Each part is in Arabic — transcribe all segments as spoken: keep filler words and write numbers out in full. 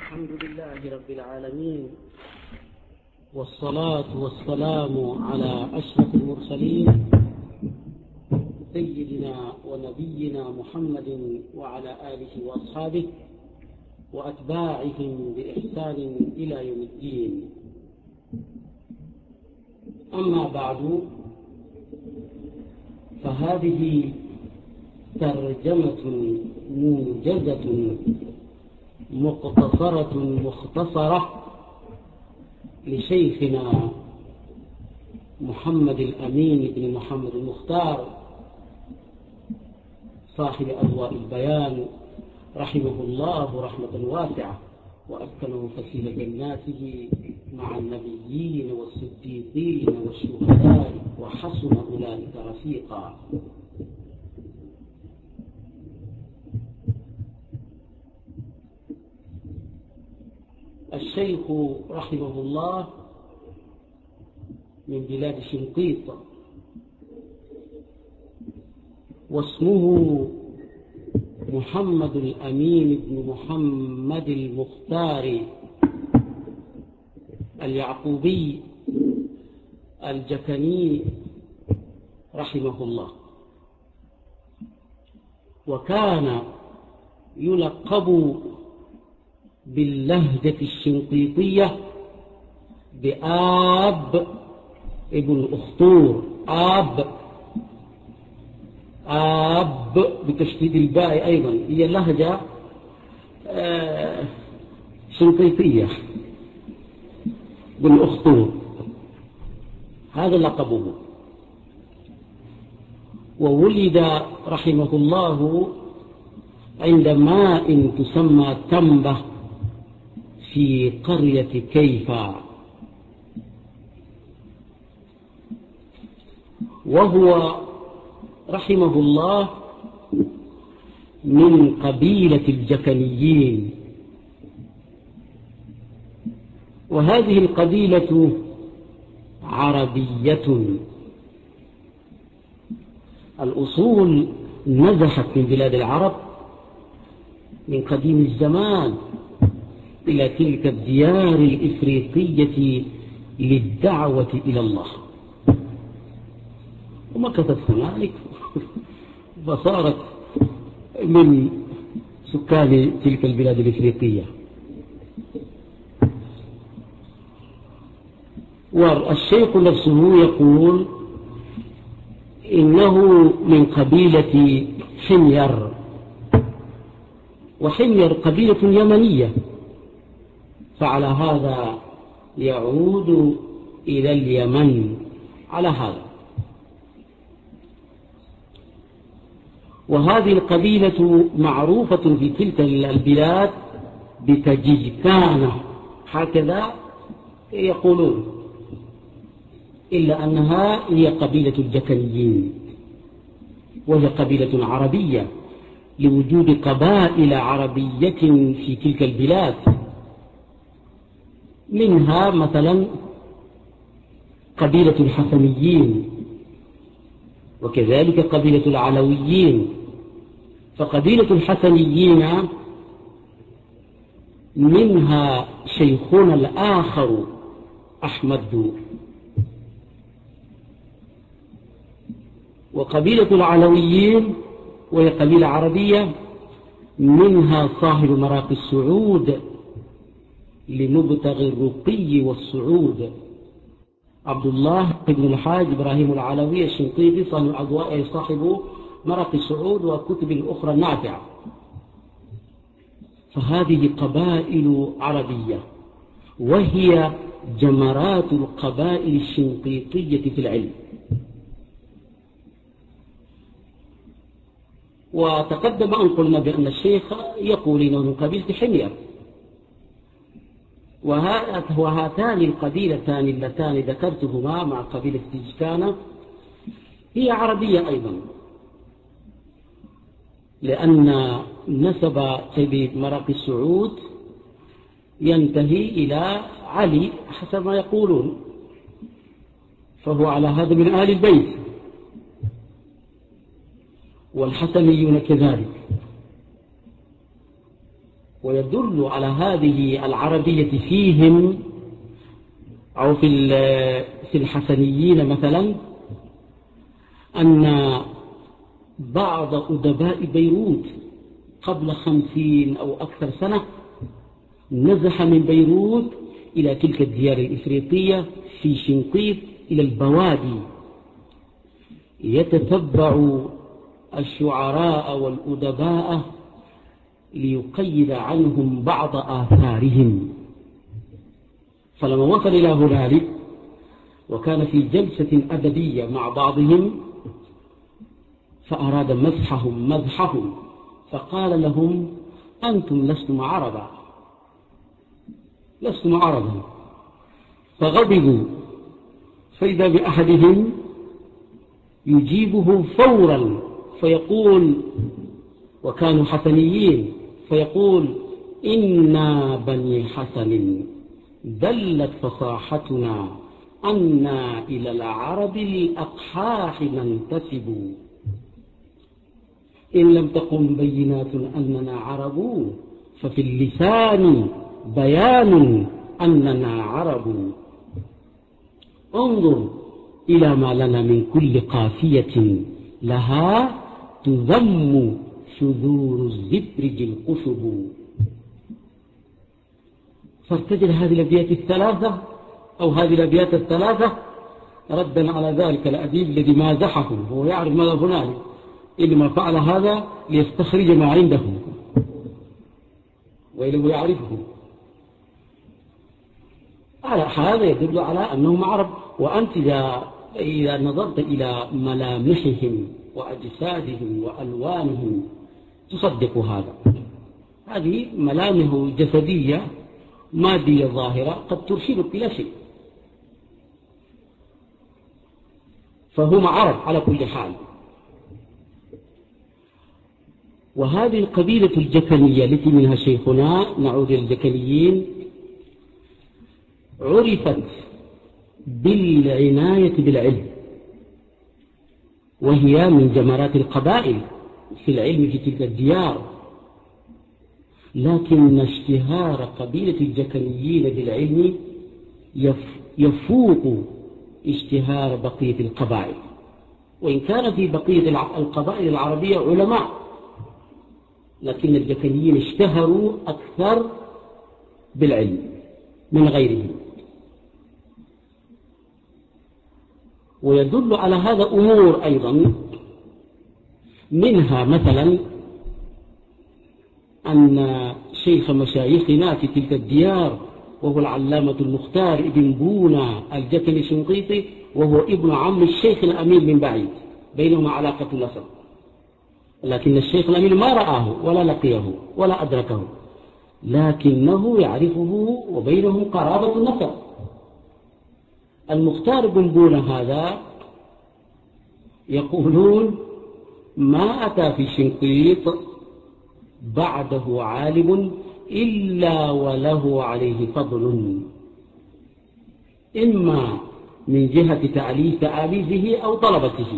الحمد لله رب العالمين، والصلاة والسلام على أشرف المرسلين سيدنا ونبينا محمد وعلى آله وأصحابه وأتباعهم بإحسان إلى يوم الدين. أما بعد، فهذه ترجمة موجزة مقتصرة مختصرة لشيخنا محمد الأمين بن محمد المختار صاحب أضواء البيان رحمه الله رحمة واسعة، وأسكنه فسيح جناته مع النبيين والصديقين والشهداء وحسن أولئك رفيقا. الشيخ رحمه الله من بلاد شنقيط، واسمه محمد الأمين بن محمد المختار اليعقوبي الجكني رحمه الله، وكان يلقب باللهجة الشنقيطية بآب ابن الأخطور. آب آب بتشديد الباء أيضا، هي لهجة شنقيطية بالأخطور، هذا لقبه. وولد رحمه الله عند ماء تسمى تنبة في قرية كيفا، وهو رحمه الله من قبيلة الجكنيين، وهذه القبيلة عربية. الأصول نزحت من بلاد العرب من قديم الزمان إلى تلك الديار الإفريقية للدعوة إلى الله، ومكثت هنالك فصارت من سكان تلك البلاد الإفريقية. والشيخ نفسه يقول إنه من قبيلة حمير، وحمير قبيلة يمنية، فعلى هذا يعود إلى اليمن على هذا. وهذه القبيلة معروفة في تلك البلاد بتجيجكانة، هكذا يقولون، إلا أنها هي قبيلة الجكنيين، وهي قبيلة عربية لوجود قبائل عربية في تلك البلاد، منها مثلا قبيلة الحسنيين، وكذلك قبيلة العلويين. فقبيلة الحسنيين منها شيخنا الآخر أحمد، وقبيلة العلويين وهي قبيلة عربية منها صاحب مراقي السعود لمبتغي الرقي والصعود عبد الله بن الحاج إبراهيم العلوي الشنقيطي صاحب مراقي السعود وكتب أخرى نافعة. فهذه قبائل عربية، وهي جمرات القبائل الشنقيطية في العلم. وتقدم أن قلنا بأن الشيخ يقول إنه من قبيلة حمير، وهاتان القبيلتان اللتان ذكرتهما مع قبيلة تجكانة هي عربية أيضا، لأن نسب سيد مراقي السعود ينتهي إلى علي حسب ما يقولون، فهو على هذا من آل البيت، والحسنيون كذلك. ويدل على هذه العربية فيهم أو في في الحسنيين مثلا أن بعض أدباء بيروت قبل خمسين أو أكثر سنة نزح من بيروت إلى تلك الديار الإفريقية في شنقيط إلى البوادي يتتبع الشعراء والأدباء ليقيد عنهم بعض آثارهم. فلما وصل إلى هنالك وكان في جلسة أدبية مع بعضهم فأراد مزحهم مزحهم فقال لهم أنتم لستم عربا لستم عربا فغضبوا، فإذا بأحدهم يجيبه فورا فيقول، وكانوا حسنيين، فيقول إنا بني حسن دلت فصاحتنا أنا إلى العرب الأقحاح ننتسب، إن لم تقم بينات أننا عرب ففي اللسان بيان أننا عرب. انظر إلى ما لنا من كل قافية لها تذم شذور الزبرج القشب. فارتجل هذه الأبيات الثلاثة أو هذه الأبيات الثلاثة ردا على ذلك الأديب الذي مازحه، هو يعرف ماذا هنالك، إنما فعل هذا ليستخرج ما عنده وإنه يعرفه. على هذا يدل على أنهم عرب. وأنت إذا نظرت إلى ملامحهم وأجسادهم وألوانهم تصدق هذا. هذه ملامح جسدية مادية ظاهرة قد ترشدك إلى شيء، فهم عرب على كل حال. وهذه القبيلة الجكنية التي منها شيخنا، نعود إلى الجكنيين، عرفت بالعناية بالعلم، وهي من جمرات القبائل في العلم في تلك الديار، لكن اشتهار قبيلة الجكنيين بالعلم يفوق اشتهار بقية القبائل، وإن كان في بقية القبائل العربية علماء، لكن الجكنيين اشتهروا أكثر بالعلم من غيرهم. ويدل على هذا أمور أيضا، منها مثلا أن شيخ مشايخنا في تلك الديار وهو العلامة المختار ابن بونا الجكني الشنقيطي، وهو ابن عم الشيخ الأمين من بعيد، بينهما علاقة النسب، لكن الشيخ الأمين ما رآه ولا لقيه ولا أدركه، لكنه يعرفه وبينهم قرابة النسب. المختار بن بونا هذا يقولون ما أتى في شنقيط بعده عالم إلا وله عليه فضل، إما من جهة تأليف تأليفه أو طلبته.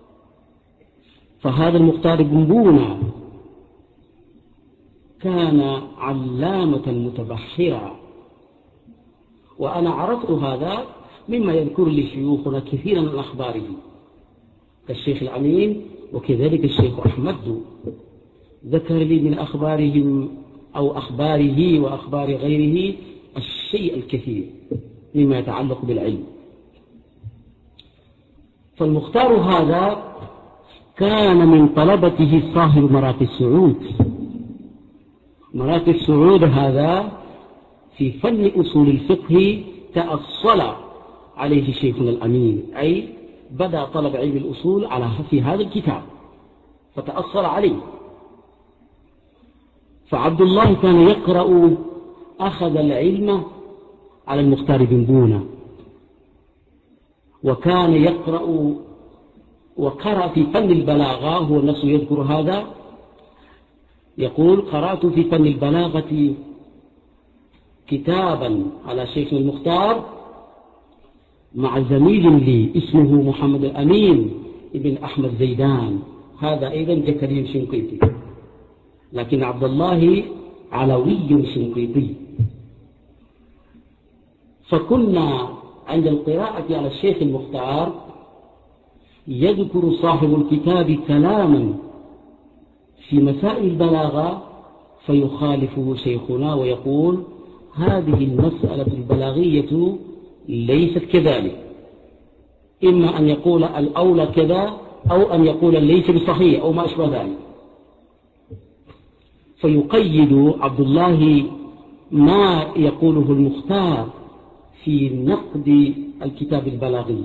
فهذا المختار بن بونا كان علامة متبحرا، وأنا عرفت هذا مما يذكر لي شيوخنا كثيرا من أخباره كالشيخ الأمين وكذلك الشيخ أحمد، ذكر لي من أخبارهم أو أخباره وأخبار غيره الشيء الكثير مما يتعلق بالعلم. فالمختار هذا كان من طلبته صاحب مراقي السعود. مراقي السعود هذا في فن أصول الفقه تأصل عليه شيخنا الأمين، أي بدأ طلب علم الأصول على في هذا الكتاب فتأصل عليه. فعبد الله كان يقرأ، أخذ العلم على المختار بن بونا، وكان يقرأ وقرأ في فن البلاغة، هو نفسه يذكر هذا، يقول قرأت في فن البلاغة كتابا على شيخ المختار مع زميل لي اسمه محمد الأمين ابن أحمد زيدان، هذا أيضا جكري شنقيطي، لكن عبد الله علوي شنقيطي. فكنا عند القراءة على الشيخ المختار يذكر صاحب الكتاب كلاما في مسائل البلاغة فيخالفه شيخنا ويقول هذه المسألة البلاغية ليست كذلك، إما أن يقول الأولى كذا أو أن يقول ليس بصحيح أو ما أشبه ذلك. فيقيد عبد الله ما يقوله المختار في نقد الكتاب البلاغي،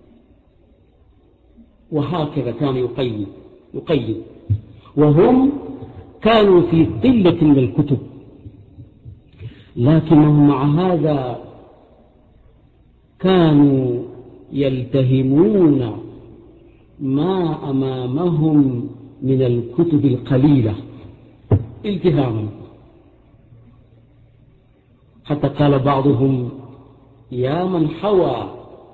وهكذا كان يقيد يقيد وهم كانوا في قلة من الكتب، لكنهم مع هذا كانوا يلتهمون ما أمامهم من الكتب القليلة التهاما، حتى قال بعضهم يا من حوى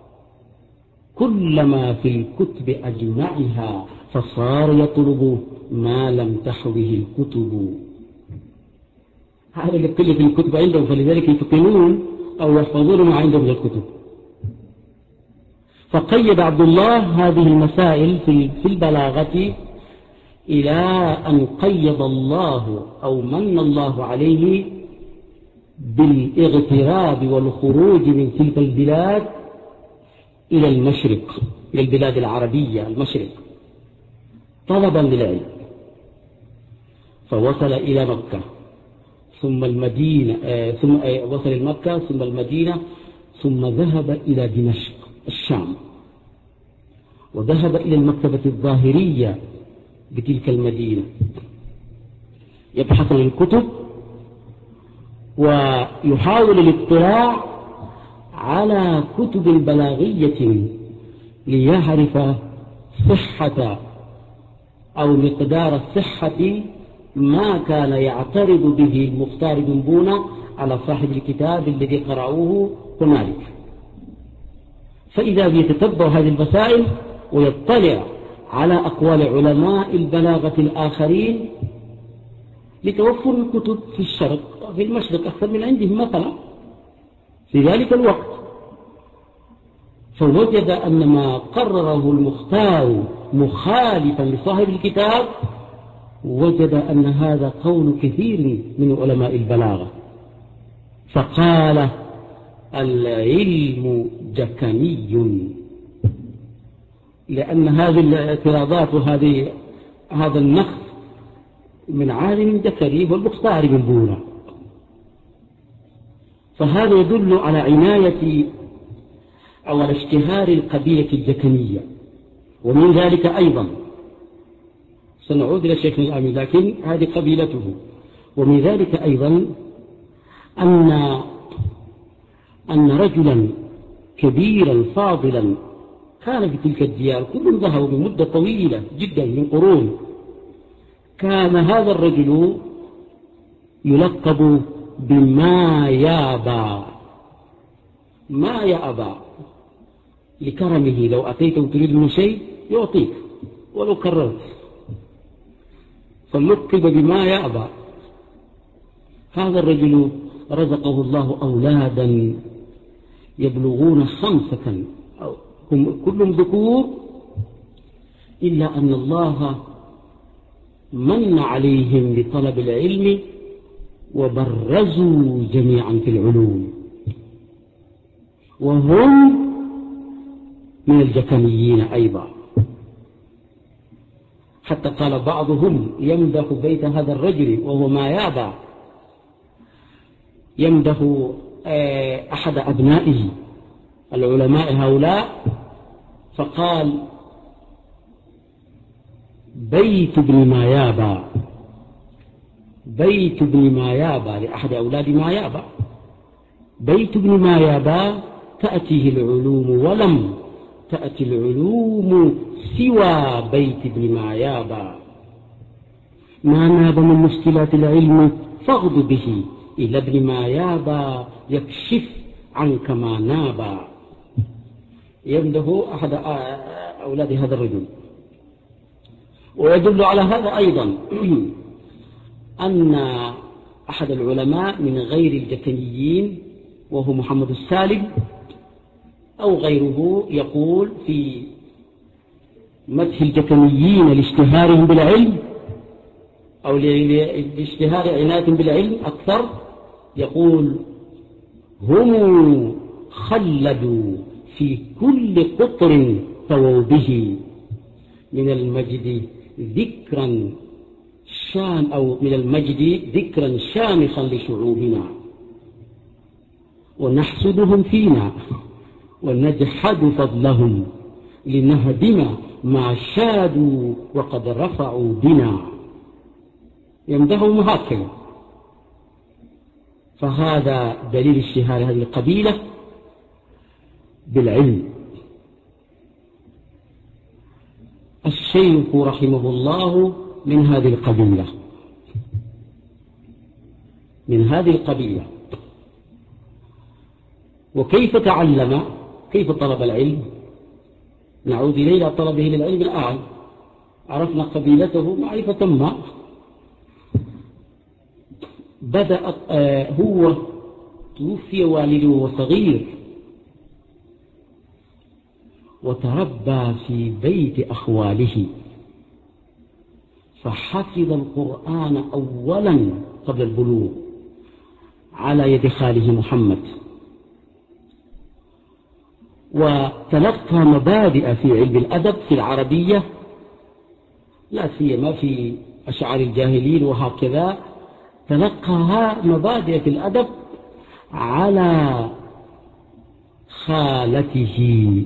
كل ما في الكتب أجمعها فصار يطلب ما لم تحوه الكتب. هذا لقلة الكتب عندهم، فلذلك يتقنون أو يحفظون ما عندهم من الكتب. فقيد عبد الله هذه المسائل في البلاغة إلى أن قيد الله أو من الله عليه بالاغتراب والخروج من تلك البلاد إلى المشرق، إلى البلاد العربية المشرق طلبا للعلم، فوصل إلى مكة ثم المدينة آه ثم آه وصل إلى مكة ثم المدينة ثم ذهب إلى دمشق الشام، وذهب إلى المكتبة الظاهرية بتلك المدينة يبحث عن الكتب ويحاول الاطلاع على كتب بلاغية ليعرف صحة أو مقدار الصحة ما كان يعترض به المختار بن بونة على صاحب الكتاب الذي قرأوه هنالك. فإذا يتتبع هذه المسائل ويطلع على أقوال علماء البلاغة الآخرين لتوفر الكتب في الشرق في المشرق أكثر من عندهم مثلا في ذلك الوقت، فوجد أن ما قرره المختار مخالفا لصاحب الكتاب، وجد أن هذا قول كثير من علماء البلاغة، فقال العلم جكني، لأن هذه الاعتراضات وهذه هذا النقد من عالم جكري والمختار بن بونة. فهذا يدل على عناية أو على اشتهار القبيلة الجكنية. ومن ذلك أيضا سنعود إلى شيخ الأمين لكن هذه قبيلته. ومن ذلك أيضا أن أن رجلا كبيرا فاضلا كان في تلك الديار، كلهم ذهبوا بمدة طويلة جدا من قرون، كان هذا الرجل يلقب بما يابا، ما يأبى لكرمه، لو أتيته تريد من شيء يعطيك ولو كررت، فلقب بما يأبى. هذا الرجل رزقه الله أولادا يبلغون خمسة، هم كلهم ذكور، إلا أن الله من عليهم بطلب العلم وبرزوا جميعا في العلوم، وهم من الجكنيين أيضا. حتى قال بعضهم يمدح بيت هذا الرجل وهو ما يابى، يمدح أحد أبنائه العلماء هؤلاء، فقال بيت ابن ما يابى، بيت ابن ما يابى لأحد أولاد ما يابى، بيت ابن ما يابى تأتيه العلوم ولم تأتي العلوم سوى بيت ابن ما يابى، ما ناب من مشكلات العلم فاغض به إلى ابن ما يابى يكشف عنك ما نابى. يمده أحد أولاد هذا الرجل. ويدل على هذا أيضا أن أحد العلماء من غير الجكنيين وهو محمد السالم أو غيره يقول في مدح الجكنيين لاشتهارهم بالعلم أو لاشتهار عنايتهم بالعلم أكثر، يقول هم خلدوا في كل قطر طووا به من المجد ذكرا شام أو من المجد ذكرا شامخا لشعوبنا، ونحسدهم فينا ونجحد فضلهم لنهدم ما شادوا وقد رفعوا بنا. يمدحهم هكذا. فهذا دليل اشتهار هذه القبيلة بالعلم. الشيخ رحمه الله من هذه القبيلة من هذه القبيلة وكيف تعلم؟ كيف طلب العلم؟ نعود إلى طلبه للعلم الآن. عرفنا قبيلته معرفة ما. بدأ هو توفي والده وصغير وتربى في بيت أخواله، فحفظ القرآن أولا قبل البلوغ على يد خاله محمد، وتلقى مبادئ في علم الأدب في العربية لا سيما في أشعار الجاهلين وهكذا. تلقاها مبادئ في الأدب على خالته،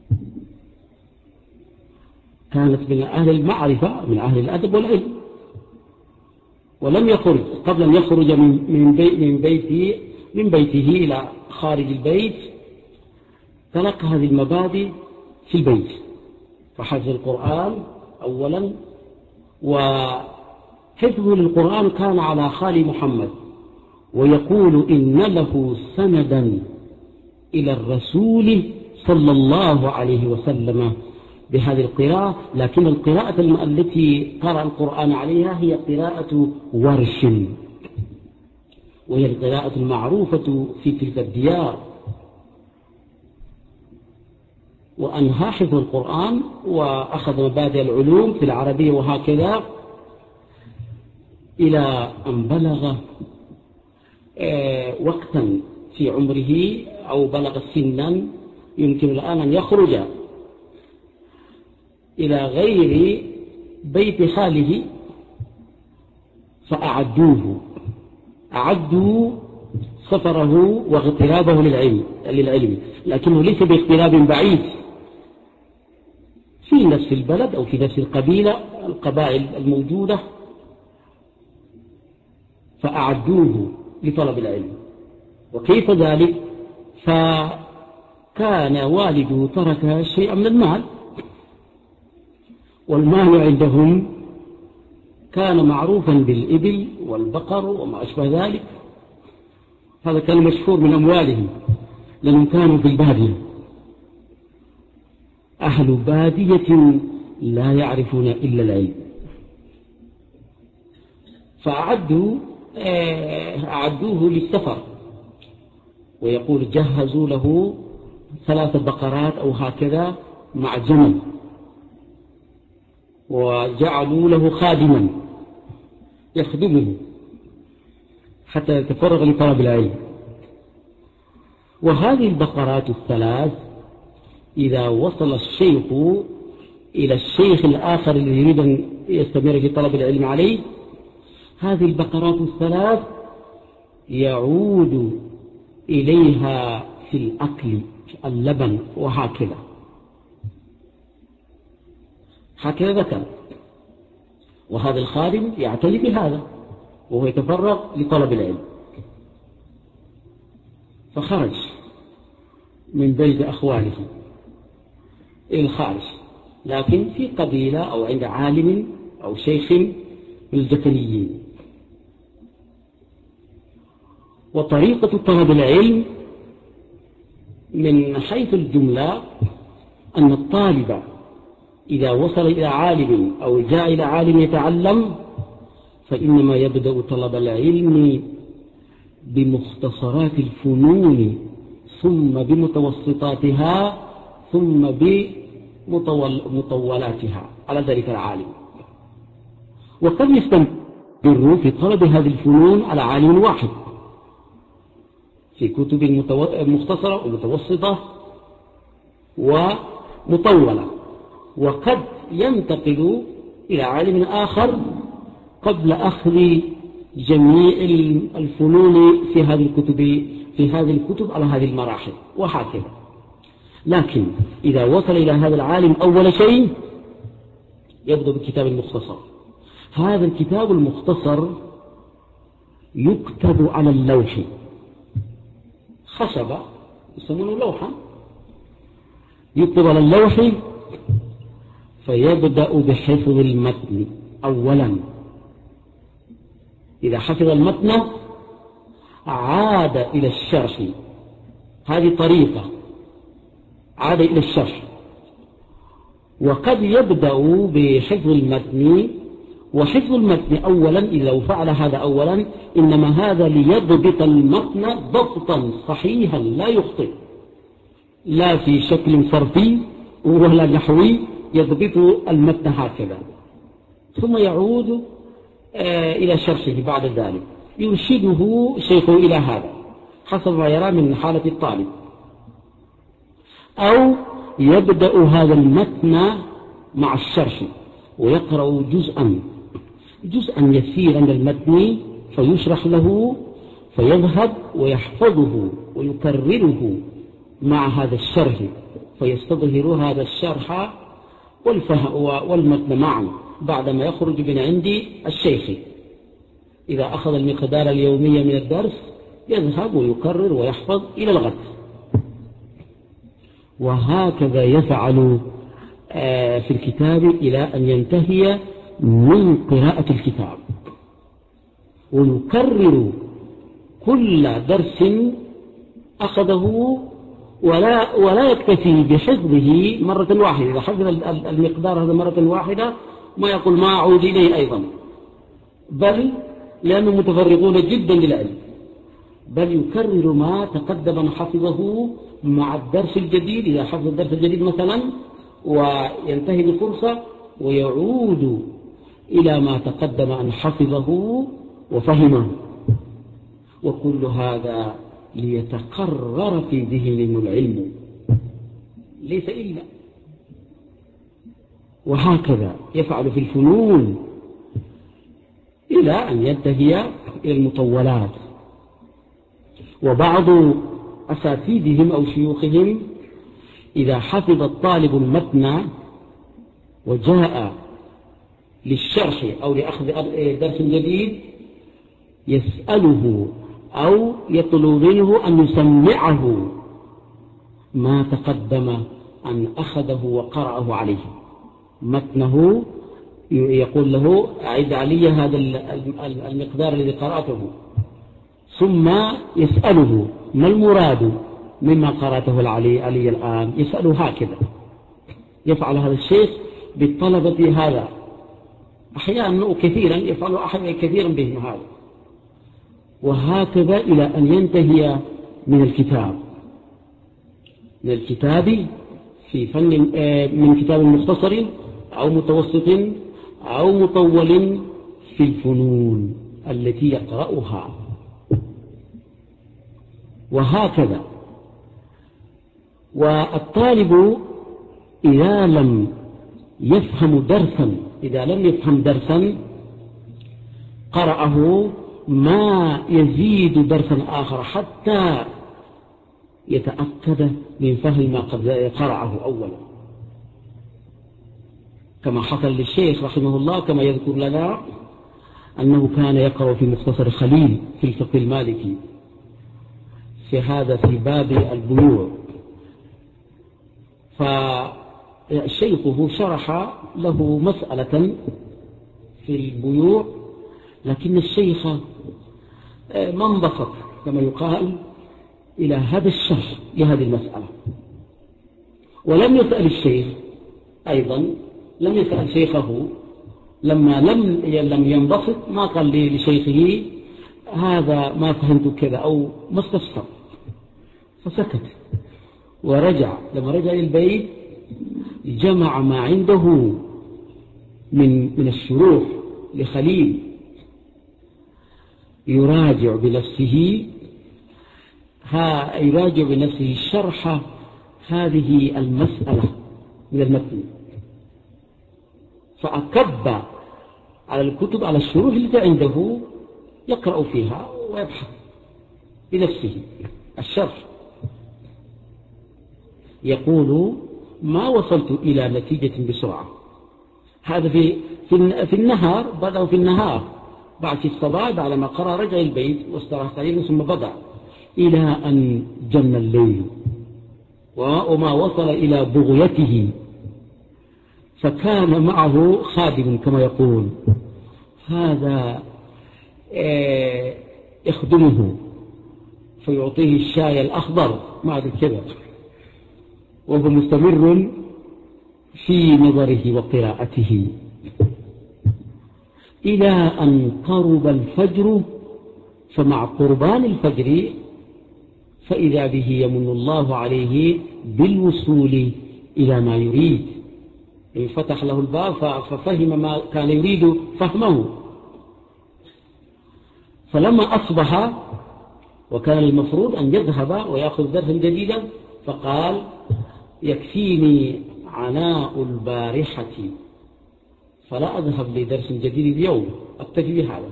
كانت من أهل المعرفة من أهل الأدب والعلم، ولم يخرج قبل أن يخرج من من بيته من بيته إلى خارج البيت تلقى هذه المبادئ في البيت، فحفظ القرآن أولا. وحفظه للقرآن كان على خال محمد، ويقول إن له سندا إلى الرسول صلى الله عليه وسلم بهذه القراءة، لكن القراءة التي قرأ القرآن عليها هي قراءة ورش، وهي القراءة المعروفة في تلك الديار. وأنهى حفظ القرآن وأخذ مبادئ العلوم في العربية وهكذا إلى أن بلغ وقتا في عمره أو بلغ سنا يمكن الآن أن يخرج إلى غير بيت خاله، فأعدوه أعدوا سفره واغترابه للعلم للعلم لكنه ليس باغتراب بعيد، في نفس البلد أو في نفس القبيلة القبائل الموجودة، فأعدوه لطلب العلم. وكيف ذلك؟ فكان والده ترك شيئا من المال، والمال عندهم كان معروفا بالإبل والبقر وما أشبه ذلك، هذا كان مشهور من أموالهم لأنهم كانوا في البادية، أهل بادية لا يعرفون إلا العلم. فأعدوا أعدوه للسفر، ويقول جهزوا له ثلاث بقرات أو هكذا مع جمل، وجعلوا له خادما يخدمه حتى يتفرغ لطلب العلم. وهذه البقرات الثلاث إذا وصل الشيخ إلى الشيخ الآخر الذي يريد أن يستمر في طلب العلم عليه، هذه البقرات الثلاث يعود إليها في الأكل اللبن وهكذا هكذا ذكر. وهذا الخادم يعتني بهذا وهو يتفرغ لطلب العلم. فخرج من بيت أخواله إلى الخارج، لكن في قبيلة أو عند عالم أو شيخ من الجكنيين. وطريقة طلب العلم من حيث الجملة أن الطالب إذا وصل إلى عالم أو جاء إلى عالم يتعلم فإنما يبدأ طلب العلم بمختصرات الفنون ثم بمتوسطاتها ثم بمطولاتها على ذلك العالم. وقد يستمر في طلب هذه الفنون على عالم واحد في كتب مختصرة ومتوسطة ومطولة، وقد ينتقل إلى عالم آخر قبل أخذ جميع الفنون في هذه الكتب في هذه الكتب على هذه المراحل وهكذا. لكن إذا وصل إلى هذا العالم أول شيء يبدأ بالكتاب المختصر. هذا الكتاب المختصر يكتب على اللوح، خشبة يسمونه لوحا، يكتب على اللوح، فيبدأ بحفظ المتن أولا. إذا حفظ المتن عاد إلى الشرح، هذه طريقة، عاد إلى الشرح. وقد يبدأ بحفظ المتن، وحفظ المتن أولا إذا فعل هذا أولا إنما هذا ليضبط المتن ضبطا صحيحا لا يخطئ، لا في شكل صرفي ولا نحوي، يضبط المتن هكذا. ثم يعود إلى شرحه بعد ذلك، يرشده شيخه إلى هذا حسب ما يرى من حالة الطالب. أو يبدأ هذا المتن مع الشرح ويقرأ جزءا جزءا يسيرا من المتن فيشرح له، فيذهب ويحفظه ويكرره مع هذا الشرح، فيستظهر هذا الشرح والمتن معا بعدما يخرج من عند الشيخ. إذا أخذ المقدار اليومية من الدرس يذهب ويكرر ويحفظ إلى الغد. وهكذا يفعل في الكتاب إلى أن ينتهي من قراءة الكتاب، ويكرر كل درس أخذه، ولا ولا يكتفي بحفظه مرة واحدة. إذا حفظ المقدار هذا مرة واحدة ما يقول ما أعود إليه أيضا، بل لأنهم متفرغون جدا للعلم، بل يكرر ما تقدم أن حفظه مع الدرس الجديد. إذا حفظ الدرس الجديد مثلا وينتهي بفرصة ويعود إلى ما تقدم أن حفظه وفهمه، وكل هذا ليتقرر في ذهنهم العلم ليس إلا. وهكذا يفعل في الفنون إلى أن ينتهي إلى المطولات. وبعض أساتذتهم أو شيوخهم إذا حفظ الطالب المتن وجاء للشرح أو لأخذ درس جديد يسأله أو يطلب منه أن يسمعه ما تقدم أن أخذه وقرأه عليه متنه. يقول له أعد علي هذا المقدار الذي قرأته، ثم يسأله ما المراد مما قرأته العلي علي الآن، يسأله هكذا. يفعل هذا الشيخ بالطلبة هذا أحيانا كثيرا، يفعل أحيانا كثيرا بهم هذا. وهكذا إلى أن ينتهي من الكتاب من الكتاب في فن من كتاب مختصر أو متوسط أو مطول في الفنون التي يقرأها. وهكذا. والطالب إذا لم يفهم درسا إذا لم يفهم درسا قرأه ما يزيد درسا آخر حتى يتأكد من فهم ما قد قرأه أولا، كما حصل للشيخ رحمه الله، كما يذكر لنا أنه كان يقرأ في مختصر خليل في الفقه المالكي في هذا في باب البيوع، فشيخه شرح له مسألة في البيوع، لكن الشيخ ما انبسط كما يقال إلى هذا الشرح لهذه المسألة، ولم يسأل الشيخ أيضا لم يسأل شيخه لما لم لم ينبسط ما قال لي لشيخه هذا ما فهمت كذا أو ما استفسر، فسكت ورجع. لما رجع للبيت جمع ما عنده من من الشروح لخليل يراجع بنفسه ها يراجع بنفسه شرح هذه المسألة من المتن، فأكب على الكتب على الشروح التي عنده يقرأ فيها ويبحث بنفسه الشرح. يقول ما وصلت إلى نتيجة بسرعة. هذا في في النهار، بدأ في النهار بعد في الصباح بعد ما قرأ رجع البيت واستراح قليلا ثم بدأ إلى أن جن الليل وما وصل إلى بغيته، فكان معه خادم كما يقول، هذا يخدمه فيعطيه الشاي الأخضر مع كذا، وهو مستمر في نظره وقراءته إلى أن قرب الفجر. فمع قربان الفجر فإذا به يمن الله عليه بالوصول إلى ما يريد، فتح له الباب ففهم ما كان يريد فهمه. فلما أصبح وكان المفروض أن يذهب ويأخذ درسا جديدا، فقال يكفيني عناء البارحة فلا أذهب لدرس جديد اليوم، أكتفي بهذا.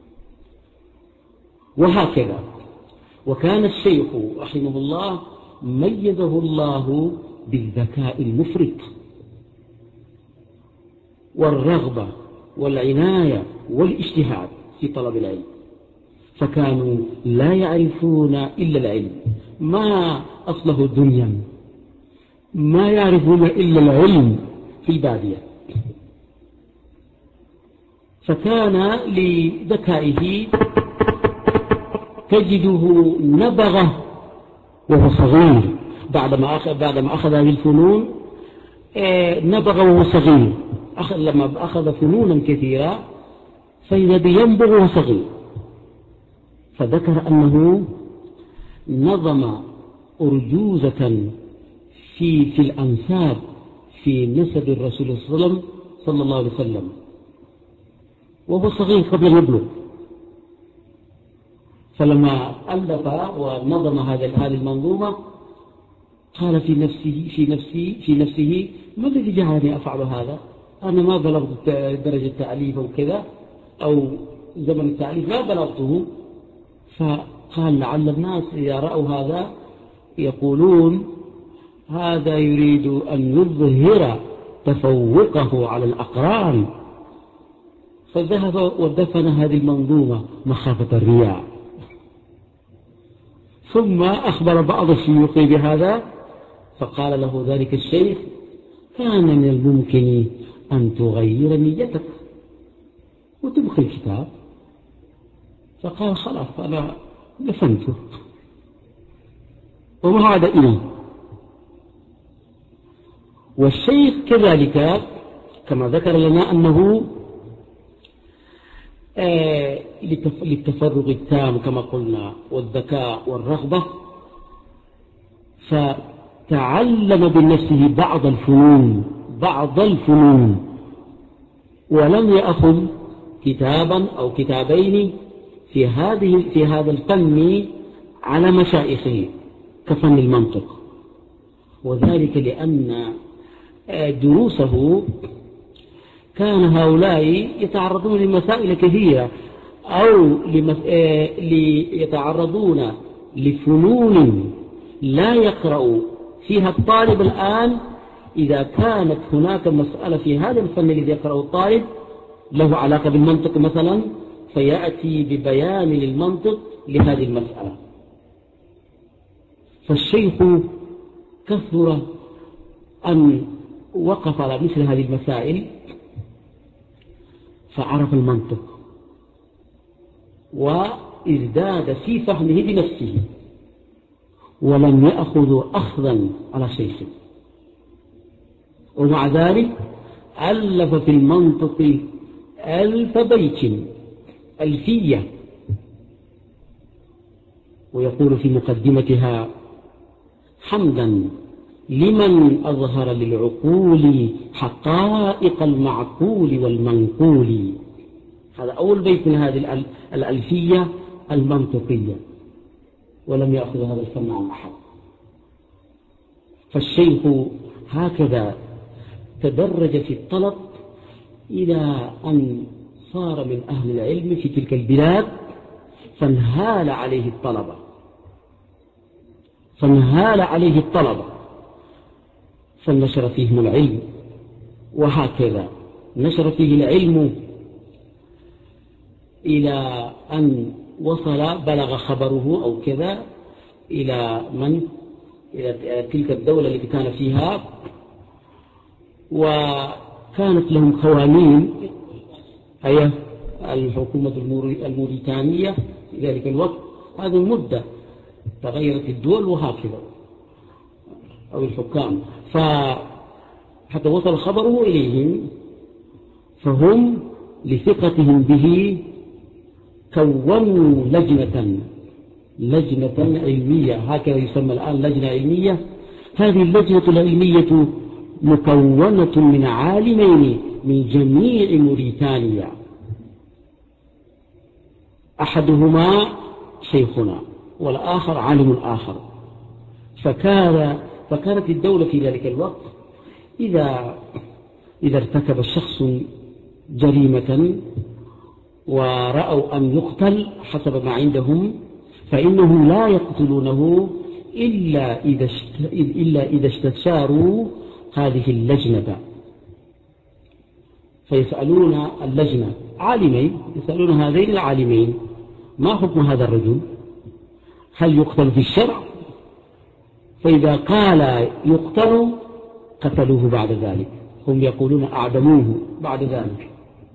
وهكذا. وكان الشيخ رحمه الله ميزه الله بالذكاء المفرط والرغبة والعناية والاجتهاد في طلب العلم، فكانوا لا يعرفون إلا العلم، ما أصله دنيا، ما يعرفون إلا العلم في البادية. فكان لذكائه تجده نبغه وهو صغير، بعدما أخذ, بعدما أخذ هذه الفنون نبغه وهو صغير. أخذ لما أخذ فنونا كثيرة فإذا بينبغ وهو صغير. فذكر أنه نظم أرجوزة في في الأنساب في نسب الرسول صلى الله عليه وسلم وهو صغير قبل أن يبلغ. فلما ألف ونظم هذه المنظومة قال في نفسه في نفسه في نفسه ما الذي جعلني أفعل هذا؟ أنا ما بلغت درجة التأليف أو كذا أو زمن التأليف ما بلغته. فقال لعل الناس إذا رأوا هذا يقولون هذا يريد أن يظهر تفوقه على الأقران، فذهب ودفن هذه المنظومة مخافة الرياء. ثم أخبر بعض الشيوخ بهذا فقال له ذلك الشيخ كان من الممكن أن تغير نيتك وتبقي الكتاب. فقال خلاص أنا دفنته وما عاد إليه. والشيخ كذلك كما ذكر لنا أنه آه للتفرغ التام كما قلنا والذكاء والرغبة، فتعلم بنفسه بعض الفنون بعض الفنون ولم يأخذ كتابا أو كتابين في هذه في هذا الفن على مشايخه كفن المنطق، وذلك لأن دروسه كان هؤلاء يتعرضون لمسائل كثيرة أو يتعرضون لفنون لا يقرأ فيها الطالب الآن. إذا كانت هناك مسألة في هذا الفن الذي يقرأه الطالب له علاقة بالمنطق مثلا فيأتي ببيان للمنطق لهذه المسألة. فالشيخ كثر أن وقف على مثل هذه المسائل فعرف المنطق وازداد في فهمه بنفسه ولم يأخذ أخذا على شيخه. ومع ذلك ألف في المنطق ألف بيت، ألفية. ويقول في مقدمتها: حمدا لمن أظهر للعقول حقائق المعقول والمنقول. هذا أول بيت من هذه الألفية المنطقية، ولم يأخذ هذا الفن عن أحد. فالشيخ هكذا تدرج في الطلب إلى أن صار من أهل العلم في تلك البلاد، فانهال عليه الطلبة فانهال عليه الطلبة فنشر فيهم العلم. وهكذا نشر فيه العلم إلى أن وصل بلغ خبره أو كذا إلى من إلى تلك الدولة التي كان فيها، وكانت لهم قوانين، هي الحكومة الموريتانية في ذلك الوقت. هذه المدة تغيرت الدول وهكذا، أو الحكام، فحتى وصل خبره إليهم، فهم لثقتهم به كونوا لجنة لجنة علمية، هكذا يسمى الآن لجنة علمية. هذه اللجنة العلمية مكونة من عالمين من جميع موريتانيا، أحدهما شيخنا والآخر عالم آخر. فكان فكانت الدولة في ذلك الوقت إذا إذا ارتكب الشخص جريمة ورأوا أن يقتل حسب ما عندهم، فإنهم لا يقتلونه إلا إذا إلا إذا استشاروا هذه اللجنة. فيسألون اللجنة عالمين، يسألون هذين العالمين: ما حكم هذا الرجل؟ هل يقتل في الشرع؟ فإذا قال يقتل قتلوه بعد ذلك، هم يقولون أعدموه بعد ذلك.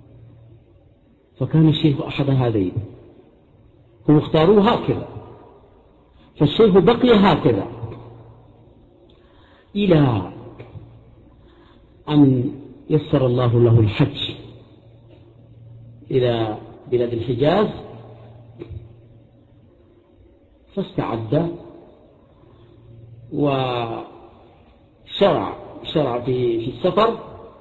فكان الشيخ أحد هذين، هم اختاروه هكذا، فالشيخ بقي هكذا إلى أن يسر الله له الحج إلى بلاد الحجاز، فاستعد وشرع شرع في في السفر.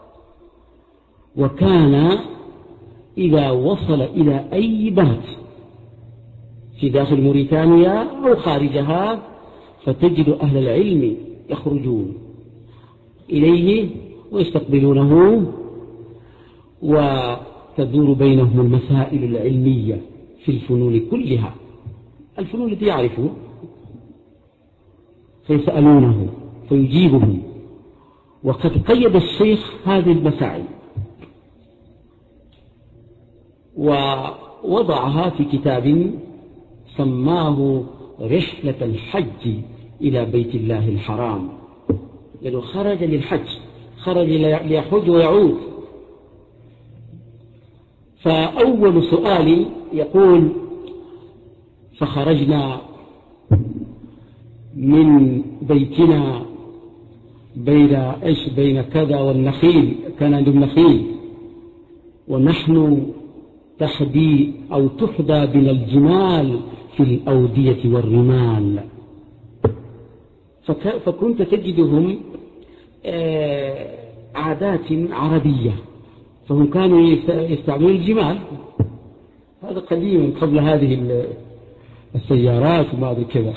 وكان إذا وصل إلى أي بلد في داخل موريتانيا أو خارجها، فتجد أهل العلم يخرجون إليه ويستقبلونه، وتدور بينهم المسائل العلمية في الفنون كلها، الفنون التي يعرفون، فيسألونه فيجيبهم. وقد قيد الشيخ هذه المسائل ووضعها في كتاب سماه رحلة الحج إلى بيت الله الحرام، لأنه خرج للحج، خرج ليحج ويعود. فأول سؤال يقول: فخرجنا من بيتنا بين إيش بين كذا والنخيل، كان عندهم نخيل، ونحن تحدي أو تحدى بنا الجمال في الأودية والرمال. فكنت تجدهم عادات عربية، فهم كانوا يستعملون الجمال، هذا قديما قبل هذه السيارات وما أدري كذا.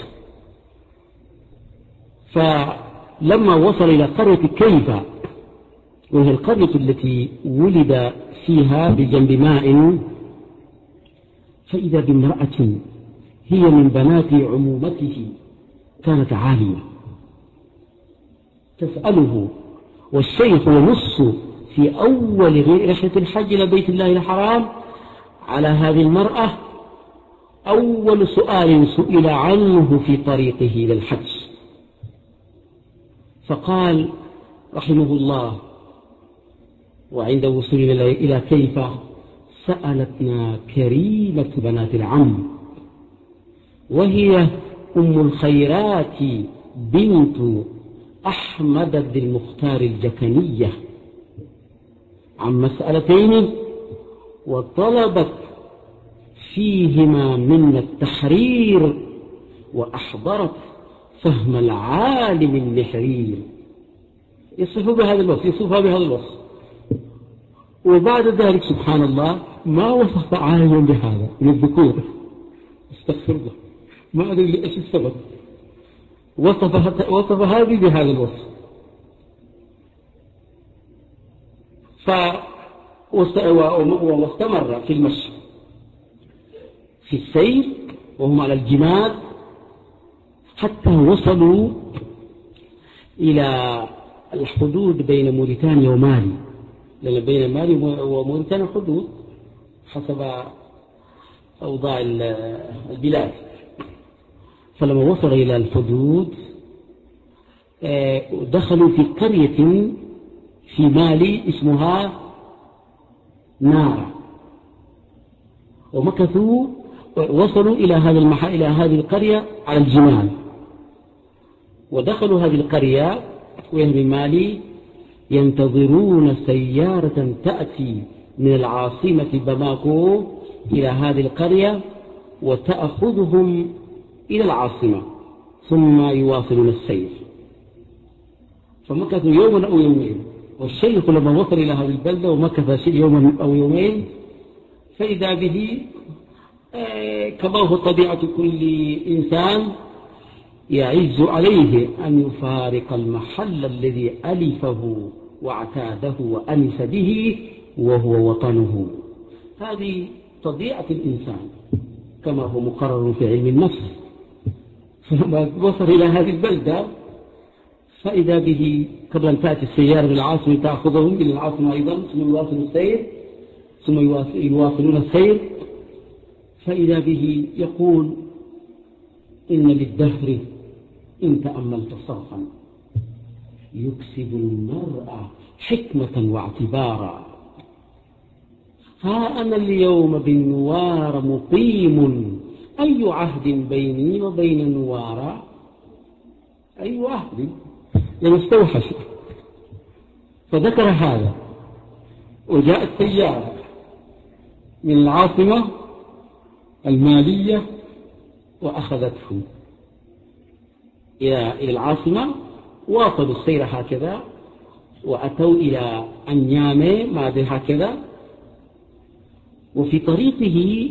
فلما وصل إلى قرية كيفة، وهي القرية التي ولد فيها بجنب ماء، فإذا بامرأة هي من بنات عمومته كانت عالية تسأله، والشيخ ينص في أول رحلة الحج إلى بيت الله الحرام على هذه المرأة أول سؤال سئل عنه في طريقه إلى الحج، فقال رحمه الله وعند وصولنا إلى كيفة: سألتنا كريمة بنات العم، وهي أم الخيرات بنت أحمد بن المختار الجكنية، عن مسألتين وطلبت فيهما منا التحرير وأحضرت فهم العالم النحرير. يصف بهذا الوصف، يصفها بهذا الوصف. وبعد ذلك سبحان الله ما وصف عالما بهذا من الذكور، استغفر الله، ما أدري إيش السبب، وصف وصف هذه بهذا الوصف. ف واستمر في المشي في السير وهم على الجماد حتى وصلوا إلى الحدود بين موريتانيا ومالي، لأن بين مالي وموريتانيا حدود حسب أوضاع البلاد. فلما وصل إلى الحدود دخلوا في قرية في مالي اسمها نارا، ومكثوا وصلوا إلى هذا المحل إلى هذه القرية على الجمال. ودخلوا هذه القرية وهي مالي ينتظرون سيارة تأتي من العاصمة باماكو إلى هذه القرية وتأخذهم إلى العاصمة ثم يواصلون السير. فمكثوا يوما أو يومين، والشيخ لما وصل إلى هذه البلدة ومكث يوما أو يومين فإذا به كما هو طبيعة كل إنسان يعز عليه أن يفارق المحل الذي ألفه واعتاده وأنس به وهو وطنه. هذه طبيعة الإنسان كما هو مقرر في علم النفس. فلما وصل إلى هذه البلدة فإذا به قبل أن تأتي السيارة للعاصمة تأخذهم إلى العاصمة أيضا ثم يواصلون السير ثم يواصلون السير فإذا به يقول إن للدهر إن تأملت صرفا يكسب المرأة حكمة واعتبارا. ها أنا اليوم بالنوار مقيم أي عهد بيني وبين النوار، أي عهد، يعني استوحش. فذكر هذا وجاءت سيارة من العاصمة المالية وأخذته إلى العاصمة، واصلوا السير هكذا وأتوا إلى أنيامي ما أدري هكذا. وفي طريقه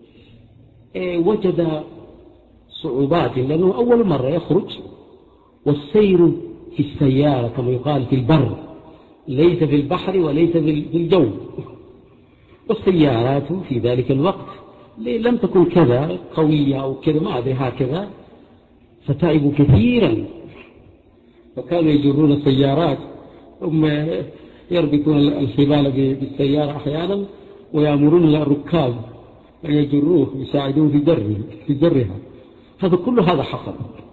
وجد صعوبات لأنه أول مرة يخرج، والسير في السيارة كما يقال في البر ليس في البحر وليس في الجو. والسيارات في ذلك الوقت لم تكن كذا قوية أو كذا ما أدري هكذا، فتعبوا كثيرا. فكانوا يجرون السيارات، هم يربطون الحبال بالسيارة أحيانا ويأمرون الركاب أن يجروه يساعدون في جره في جرها. هذا كل هذا حصل.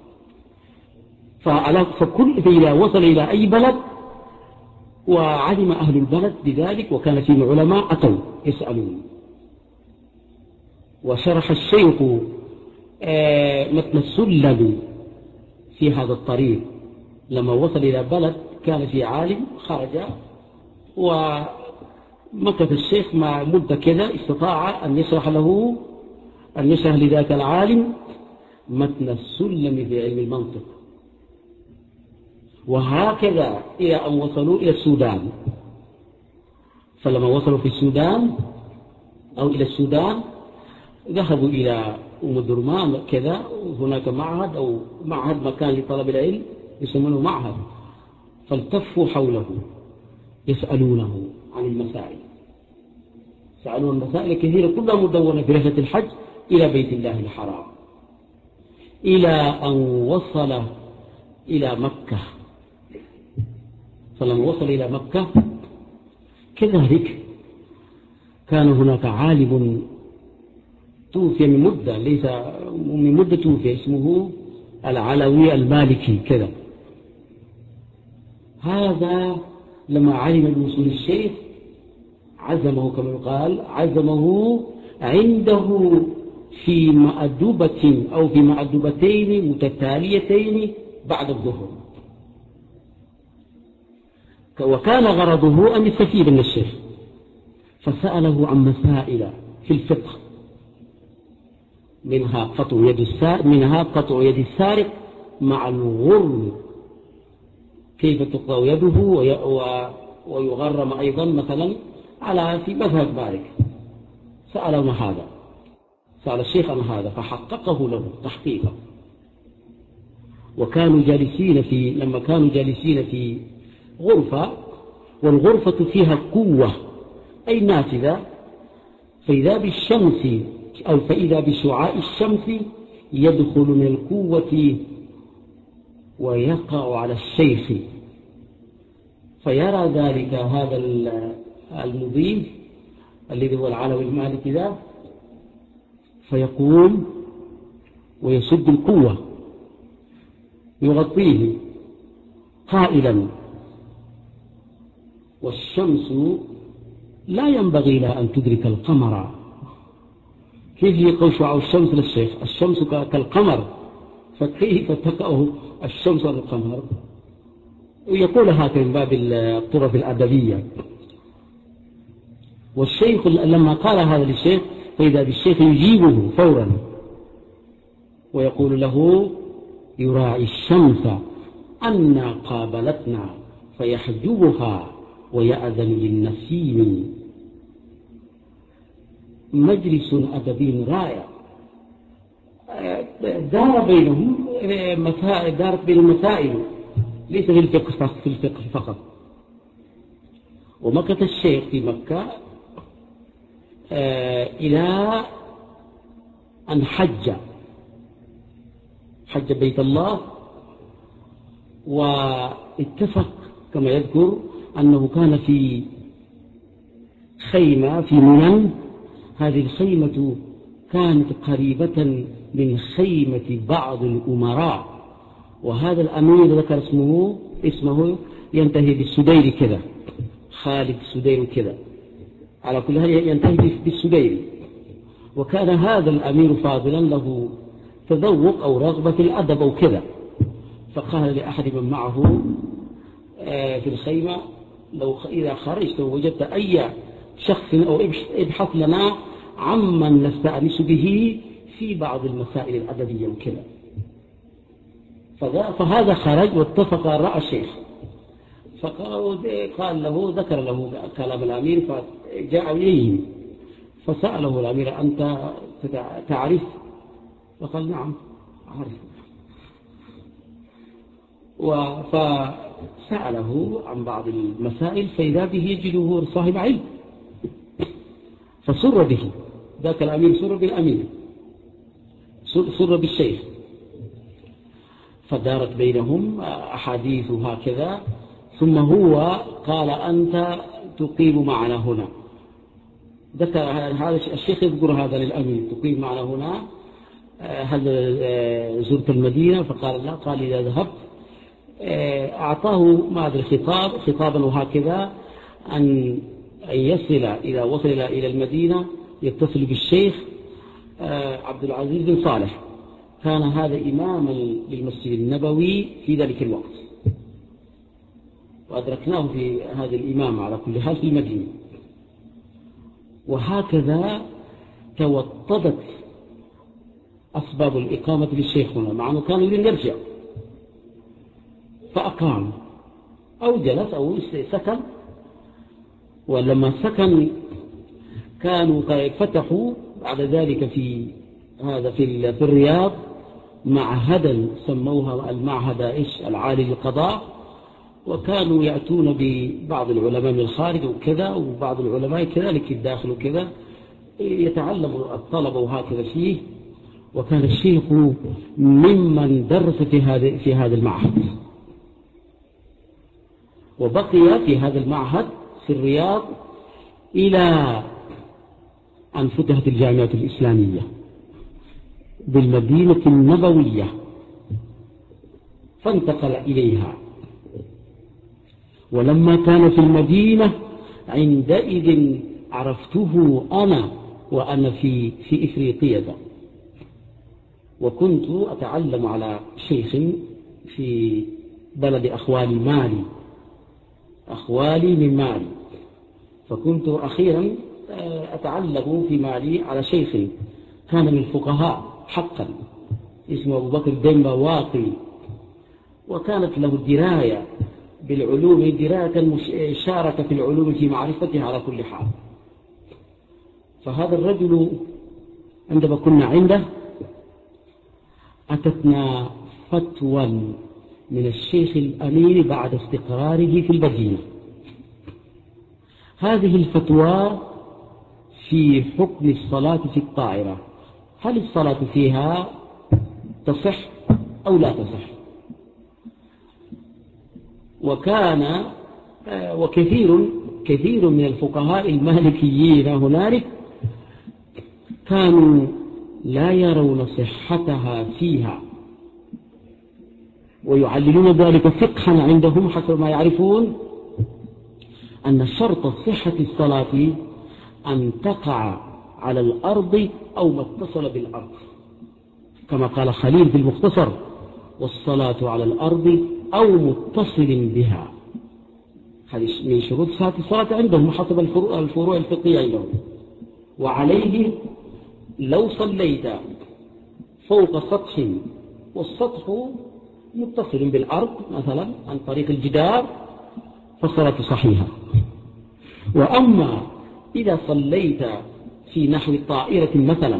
فكل إذا وصل إلى أي بلد وعلم أهل البلد بذلك وكان فيهم علماء أتوا يسألون. وشرح الشيخ متن السلم في هذا الطريق. لما وصل إلى بلد كان في عالم خرج ومكث الشيخ مع مدة كذا استطاع أن يشرح له أن يشرح لذاك العالم متن السلم في علم المنطق. وهكذا إلى أن وصلوا إلى السودان. فلما وصلوا في السودان أو إلى السودان ذهبوا إلى أم الدرمان كذا، هناك معهد أو معهد مكان لطلب العلم يسمونه معهد، فالتفوا حوله يسألونه عن المسائل، سألون المسائل كثيرة كلها مدونة في رحلة الحج إلى بيت الله الحرام، إلى أن وصل إلى مكة. فلما وصل إلى مكة كذلك كان هناك عالم توفي من مدة، ليس من مدة توفي، اسمه العلوي المالكي كذا. هذا لما علم بوصول الشيخ عزمه كما يقال، عزمه عنده في مأدبة أو في مأدبتين متتاليتين بعد الظهر. وكان غرضه أن يستفيد من الشيخ، فسأله عن مسائل في الفقه، منها قطع يد السارق منها قطع يد السارق مع الغرم، كيف تقطع يده ويغرم أيضا مثلا على في مذهب مالك. سألنا هذا، سأل الشيخ عن هذا فحققه له تحقيقا. وكانوا جالسين في لما كانوا جالسين في غرفة، والغرفة فيها قوة أي نافذة، فإذا بالشمس أو فإذا بشعاع الشمس يدخل من القوة ويقع على الشيخ، فيرى ذلك هذا المضيف الذي هو العلوي المالكي ذا، فيقوم ويسد القوة يغطيه قائلا: والشمس لا ينبغي لها أن تدرك القمر. كيف يقول شعاع الشمس للشيخ؟ الشمس كالقمر، فكيف تقع الشمس على القمر؟ ويقول هذا من باب الطرف الأدبية. والشيخ لما قال هذا للشيخ فإذا بالشيخ يجيبه فورا ويقول له: يراعي الشمس أن قابلتنا فيحجبها ويأذن للنسيم. مجلس أدبي رائع دار بينهم مسائل، دارت بين المسائل ليس في الفقه في الفقه فقط. ومكث الشيخ في مكة إلى أن حج حج بيت الله، واتفق كما يذكر أنه كان في خيمة في منى. هذه الخيمة كانت قريبة من خيمة بعض الأمراء، وهذا الأمير ذكر اسمه اسمه ينتهي بالسديري كذا، خالد سدير كذا، على كل حال ينتهي بالسديري. وكان هذا الأمير فاضلا له تذوق أو رغبة في الأدب أو كذا، فقال لأحد من معه في الخيمة: لو إذا خرجت ووجدت أي شخص أو ابحث لنا عمن نستأنس به في بعض المسائل الأدبية وكذا. فهذا خرج واتفق رأى الشيخ، فقال له ذكر له كلام الأمير، فجاء إليه فسأله الأمير: أنت تعرف؟ فقال: نعم أعرف. فسأله عن بعض المسائل فإذا به يجده صاحب علم، فسر به ذاك الأمير، سر بالأمير، سر بالشيخ، فدارت بينهم أحاديث هكذا. ثم هو قال: أنت تقيم معنا هنا. ذكر هذا الشيخ يذكر هذا للأمير: تقيم معنا هنا، هل زرت المدينة؟ فقال: لا. قال: إذا ذهبت. أعطاه ما أدري خطاب خطابا وهكذا أن يصل إذا وصل إلى المدينة يتصل بالشيخ عبد العزيز بن صالح، كان هذا إماما للمسجد النبوي في ذلك الوقت، وأدركناه في هذا الإمام على كل حال في المدينة. وهكذا توطدت أسباب الإقامة للشيخ هنا، مع أنه كان يريد يرجع، فأقام أو جلس أو سكن. ولما سكن كانوا قد فتحوا بعد ذلك في هذا في في الرياض معهدا سموها المعهد إيش العالي للقضاء، وكانوا يأتون ببعض العلماء من الخارج وكذا، وبعض العلماء كذلك الداخل وكذا، يتعلم الطلبة وهكذا فيه. وكان الشيخ ممن درس في هذا في هذا المعهد، وبقي في هذا المعهد في الرياض إلى أن فتحت الجامعة الإسلامية بالمدينة النبوية، فانتقل إليها. ولما كان في المدينة عندئذ عرفته أنا وأنا في في إفريقية، وكنت أتعلم على شيخ في بلد أخوالي مالي، أخوالي من مالي، فكنت أخيرا أتعلق في مالي على شيخ كان من الفقهاء حقا اسمه أبو بكر الدنبواقي، وكانت له الدراية بالعلوم دراية شارك في العلوم في معرفتها على كل حال. فهذا الرجل عندما كنا عنده أتتنا فتوى من الشيخ الأمير بعد استقراره في المدينة. هذه الفتوى في حكم الصلاة في الطائرة، هل الصلاة فيها تصح أو لا تصح؟ وكان وكثير كثير من الفقهاء المالكيين هنالك كانوا لا يرون صحتها فيها، ويعللون ذلك فقها عندهم حسب ما يعرفون أن شرط صحة الصلاة أن تقع على الأرض أو ما اتصل بالأرض، كما قال خليل في المختصر: والصلاة على الأرض أو متصل بها. هذه من شروط صحة الصلاة عندهم حسب الفروع الفقهية عندهم. وعليه لو صليت فوق سطح والسطح متصل بالأرض مثلا عن طريق الجدار فالصلاة صحيحة. وأما إذا صليت في نحو طائرة مثلا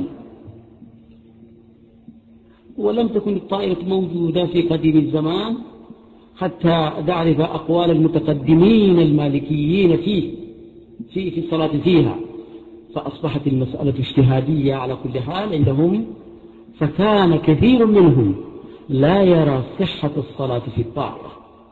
ولم تكن الطائرة موجودة في قديم الزمان حتى تعرف أقوال المتقدمين المالكيين فيه في في الصلاة فيها، فأصبحت المسألة اجتهادية على كل حال عندهم. فكان كثير منهم لا يرى صحة الصلاة في الطائرة.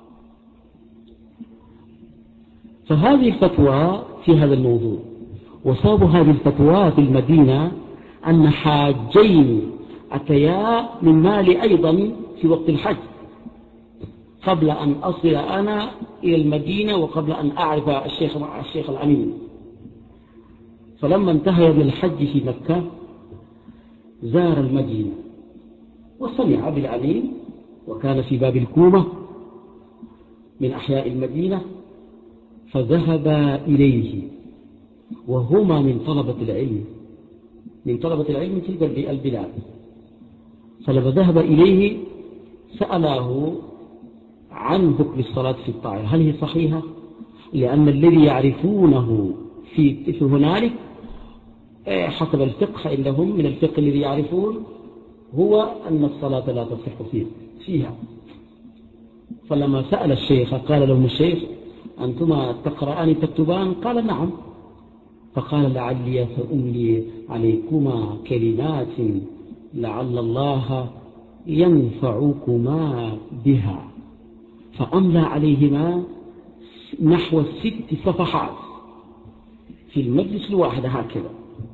فهذه الفتوى في هذا الموضوع، وصاب هذه الفتوى في المدينة أن حاجين أتيا من مالي أيضا في وقت الحج قبل أن أصل أنا إلى المدينة وقبل أن أعرف الشيخ الشيخ الأمين. فلما انتهى من الحج في مكة زار المدينة وسمع بالأمين، وكان في باب الكومة من أحياء المدينة، فذهب إليه وهما من طلبة العلم من طلبة العلم في البلاد. فلما ذهب إليه سأله عن حكم الصلاة في الطائرة، هل هي صحيحة؟ لأن الذي يعرفونه في هنالك حسب الفقه عندهم من الفقه الذي يعرفون هو أن الصلاة لا تصح فيها. فلما سأل الشيخ قال لهم الشيخ: أنتما تقرآن تكتبان؟ قال: نعم. فقال: لعلي سأملي عليكما كلمات لعل الله ينفعكما بها. فأملى عليهما نحو ست صفحات في المجلس الواحد هكذا،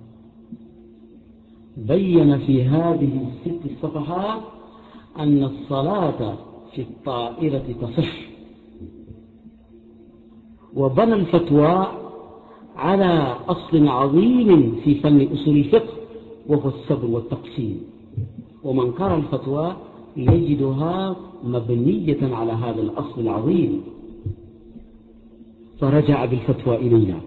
بين في هذه الست الصفحات أن الصلاة في الطائرة تصح، وبنى الفتوى على أصل عظيم في فن أصول الفقه وهو الصبر والتقسيم. ومن قرأ الفتوى يجدها مبنية على هذا الأصل العظيم. فرجع بالفتوى إلينا،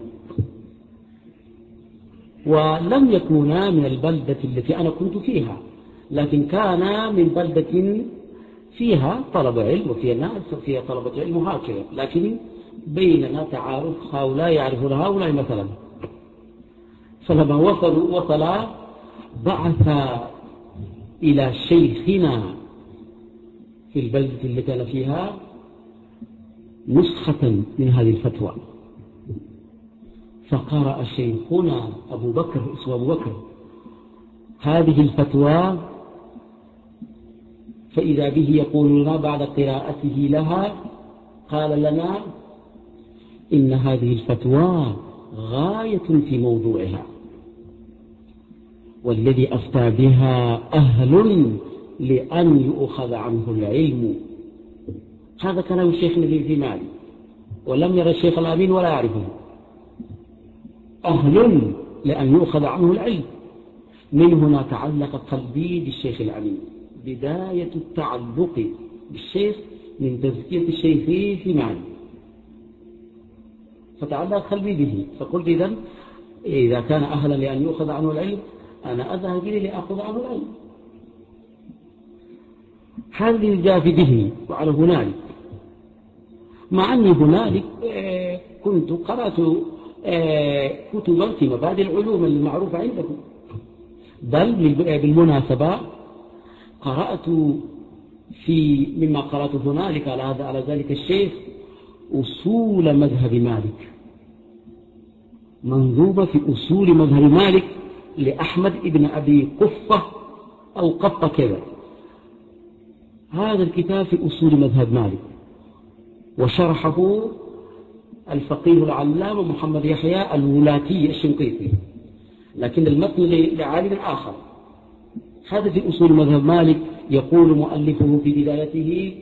ولم يكونا من البلدة التي أنا كنت فيها، لكن كان من بلدة فيها طلب علم وفيها ناس وفيها طلبة علم وهكذا، لكن بيننا تعارف، هؤلاء يعرفون هؤلاء مثلا. فلما وصلوا وصلا بعث إلى شيخنا في البلدة التي كان فيها نسخة من هذه الفتوى، فقرأ شيخنا أبو بكر اسمه أبو بكر هذه الفتوى، فإذا به يقول لنا بعد قراءته لها: قال لنا إن هذه الفتوى غاية في موضوعها، والذي أفتى بها أهل لأن يؤخذ عنه العلم. هذا كلام الشيخ الذي في مالي، ولم يرى الشيخ الأمين ولا يعرفه. أهل لأن يؤخذ عنه العلم. من هنا تعلق قلبي بالشيخ الأمين، بداية التعلق بالشيخ من تزكية الشيخ في مالي، فتعلق قلبي به. فقلت: إذن إذا كان أهلا لأن يؤخذ عنه العلم أنا أذهب إليه لأخذ عنه العلم. هذا اللي جاء في ذهني وعلى هنالك، مع أني هنالك كنت قرأت كتبا في مبادئ العلوم المعروفة عندكم، بل بالمناسبة قرأت في مما قرأت هنالك على هذا على ذلك الشيخ أصول مذهب مالك، منظومة في أصول مذهب مالك لأحمد ابن أبي قفة أو قفة كذا. هذا الكتاب في أصول مذهب مالك، وشرحه الفقيه العلامة محمد يحيى الولاتي الشنقيطي، لكن المتن لعالم آخر. هذا في أصول مذهب مالك. يقول مؤلفه في بدايته: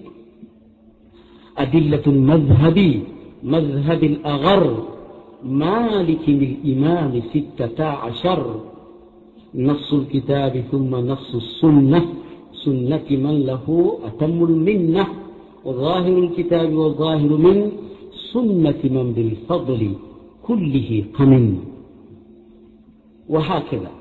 أدلة المذهب مذهب الأغر مالك الإمام ستة عشر، نص الكتاب ثم نص السنة، سنة من له أتم المنة، وظاهر الكتاب والظاهر من سنة من بالفضل كله قمن. وهكذا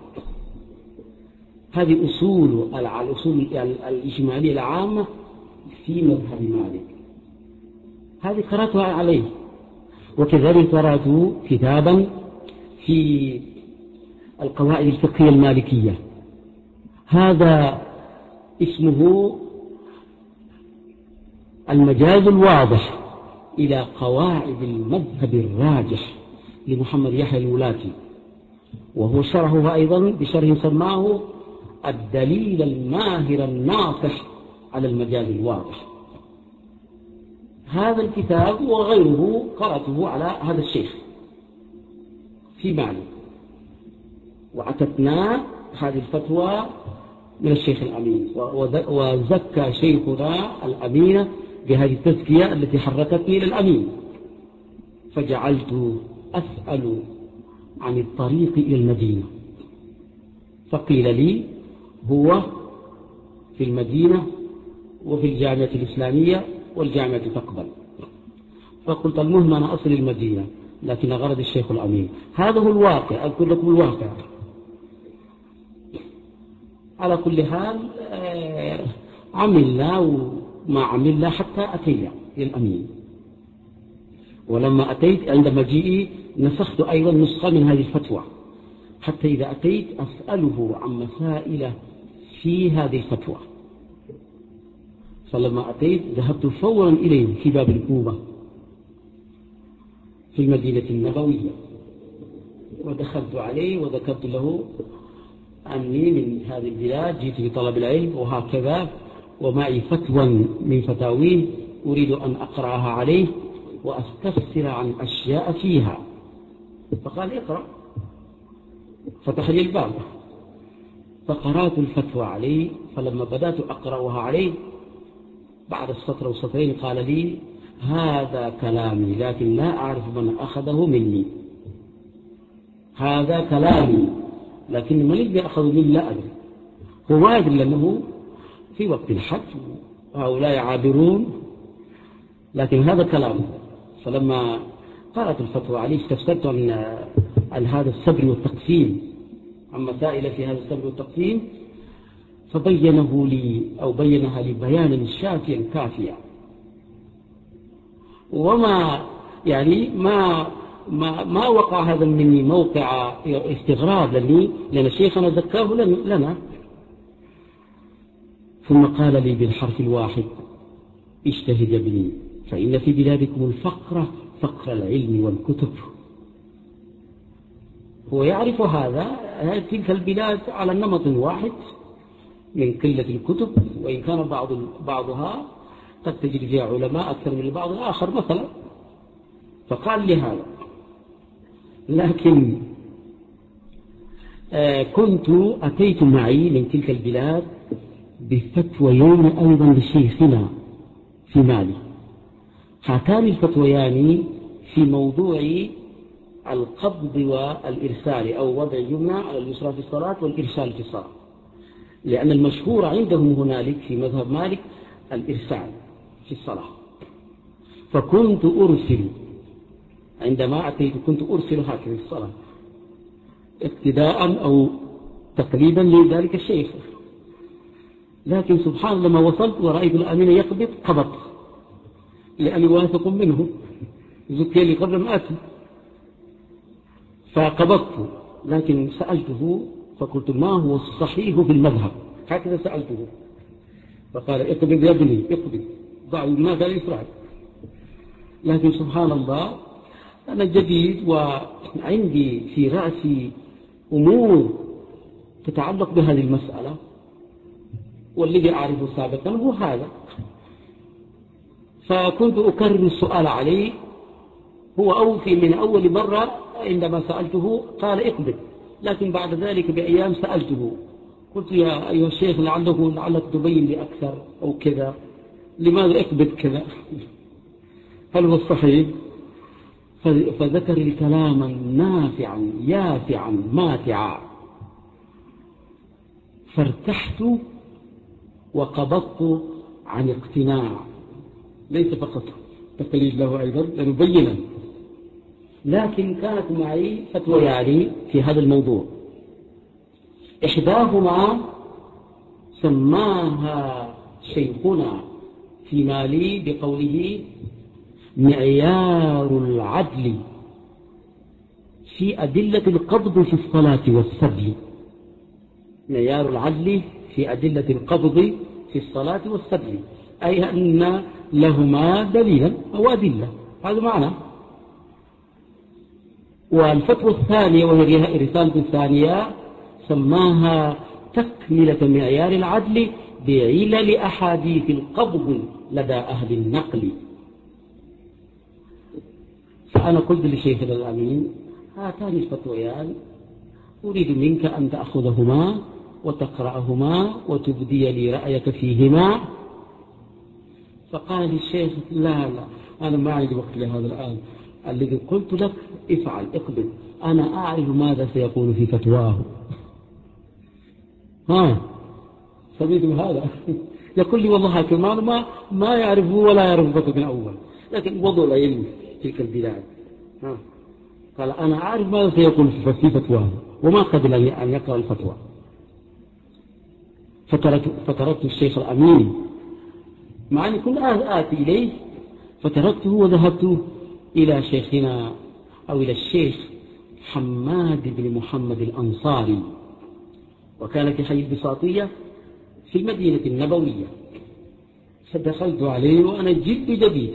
هذه أصول الأصول الإجمالية العامة في مذهب مالك، هذه قرأتها عليه. وكذلك قرأت كتابا في القواعد الفقهية المالكية، هذا اسمه المجاز الواضح إلى قواعد المذهب الراجح لمحمد يحيى الولاتي، وهو شرحه أيضا بشرح سماه الدليل الماهر الناصح على المجاز الواضح. هذا الكتاب وغيره قرأته على هذا الشيخ في مالك، وعتتنا هذه الفتوى من الشيخ الأمين، وزكى شيخنا الأمين بهذه التزكية التي حركتني إلى الأمين، فجعلت أسأل عن الطريق إلى المدينة، فقيل لي هو في المدينة وفي الجامعة الإسلامية والجامعة تقبل، فقلت المهم أنا أصل المدينة، لكن غرض الشيخ الأمين. هذا هو الواقع، أذكر لكم الواقع. على كل حال عملنا وما عملنا حتى أتينا للأمين، ولما أتيت عند مجيئي نسخت أيضا نسخة من هذه الفتوى، حتى إذا أتيت أسأله عن مسائل في هذه الفتوى. فلما أتيت ذهبت فورا إليه في باب الكوبة في المدينة النبوية، ودخلت عليه وذكرت له أني من هذه البلاد جئت لطلب العلم وهكذا، ومعي فتوى من فتاويه أريد أن أقرأها عليه وأستفسر عن أشياء فيها. فقال اقرأ، فتح لي الباب فقرأت الفتوى عليه. فلما بدأت أقرأها عليه بعد السطر وسطرين قال لي هذا كلامي لكن لا أعرف من أخذه مني، هذا كلامي لكن من الذي أخذ مني لا أدري. هو ما يدري لأنه في وقت الحج هؤلاء عابرون، لكن هذا كلامه. فلما قرأت الفتوى عليه استفسرت عن, عن هذا الصبر والتقسيم، عن مسائل في هذا الصبر والتقسيم، فبينه لي أو بينها لي بيانا شافيا كافيا. وما يعني ما ما ما وقع هذا مني موقع استغراب لي، لأن شيخنا ذكاه لنا. ثم قال لي بالحرف الواحد اجتهد يا ابني فإن في بلادكم الفقر فقر العلم والكتب. هو يعرف هذا، تلك البلاد على نمط واحد من قلة الكتب، وإن كان بعض بعضها قد تجد فيها علماء أكثر من البعض الآخر مثلا. فقال لي هذا، لكن آه كنت أتيت معي من تلك البلاد بفتويين أيضا لشيخنا في مالي. هاتان الفتويان في موضوع القبض والإرسال، أو وضع اليمنى على اليسرى في الصلاة والإرسال في الصلاة، لأن المشهور عندهم هنالك في مذهب مالك الإرسال في الصلاة. فكنت أرسل عندما أتيت كنت أرسل هكذا في الصلاة، اقتداء أو تقليدا لذلك الشيخ. لكن سبحان الله لما وصلت ورأيت الأمين يقبض قبضت، لأني واثق منه، زكي لي قبل ما أتي فقبضت. لكن سألته فقلت ما هو الصحيح في المذهب، هكذا سألته فقال اقبض يا ابني اقبض، ضع ما قال يفرع. لكن سبحان الله أنا جديد وعندي في رأسي أمور تتعلق بهذه المسألة، والذي أعرفه سابقا هو هذا. فكنت أكرر السؤال عليه، هو أوفي من أول مرة عندما سألته قال اقبض. لكن بعد ذلك بأيام سألته قلت يا أيها الشيخ لعله لعلك تبين لي أكثر أو كذا، لماذا اقبض كذا، هل هو الصحيح؟ فذكر لي كلاما نافعا يافعا ماتعا، فارتحت وقبضت عن اقتناع، ليس فقط تقليد له أيضا لأنه بينا. لكن كانت معي فتوى يعني في هذا الموضوع، إحداهما سماها شيخنا في مالي بقوله معيار العدل في أدلة القبض في الصلاة والسبي. معيار العدل في أدلة القبض في الصلاة والسبي، أي أن لهما دليلا أو أدلة، هذا معنى. والفتوى الثانية وهي رسالة الثانية سماها تكملة معيار العدل بعلل أحاديث القبض لدى أهل النقل. فأنا قلت لشيخنا الأمين هاتان الفتويان أريد منك أن تأخذهما وتقرأهما وتبدي لي رأيك فيهما. فقال لي الشيخ لا لا أنا ما عندي وقت لهذا الآن، الذي قلت لك افعل اقبل، أنا أعرف ماذا سيقول في فتواه. ها سميتم هذا؟ يقول لي والله كمان ما ما يعرفه ولا يعرف فتوى من أول، لكن وضع العلم في تلك البلاد. ها قال أنا أعرف ماذا سيقول في فتواه، وما قبل أن يقرأ الفتوى. فتركت, فتركت الشيخ الأمين مع أني كل آتي إليه، فتركته وذهبت إلى شيخنا أو إلى الشيخ حماد بن محمد الأنصاري، وكان في حي البساطية في المدينة النبوية. فدخلت عليه وأنا جد جديد،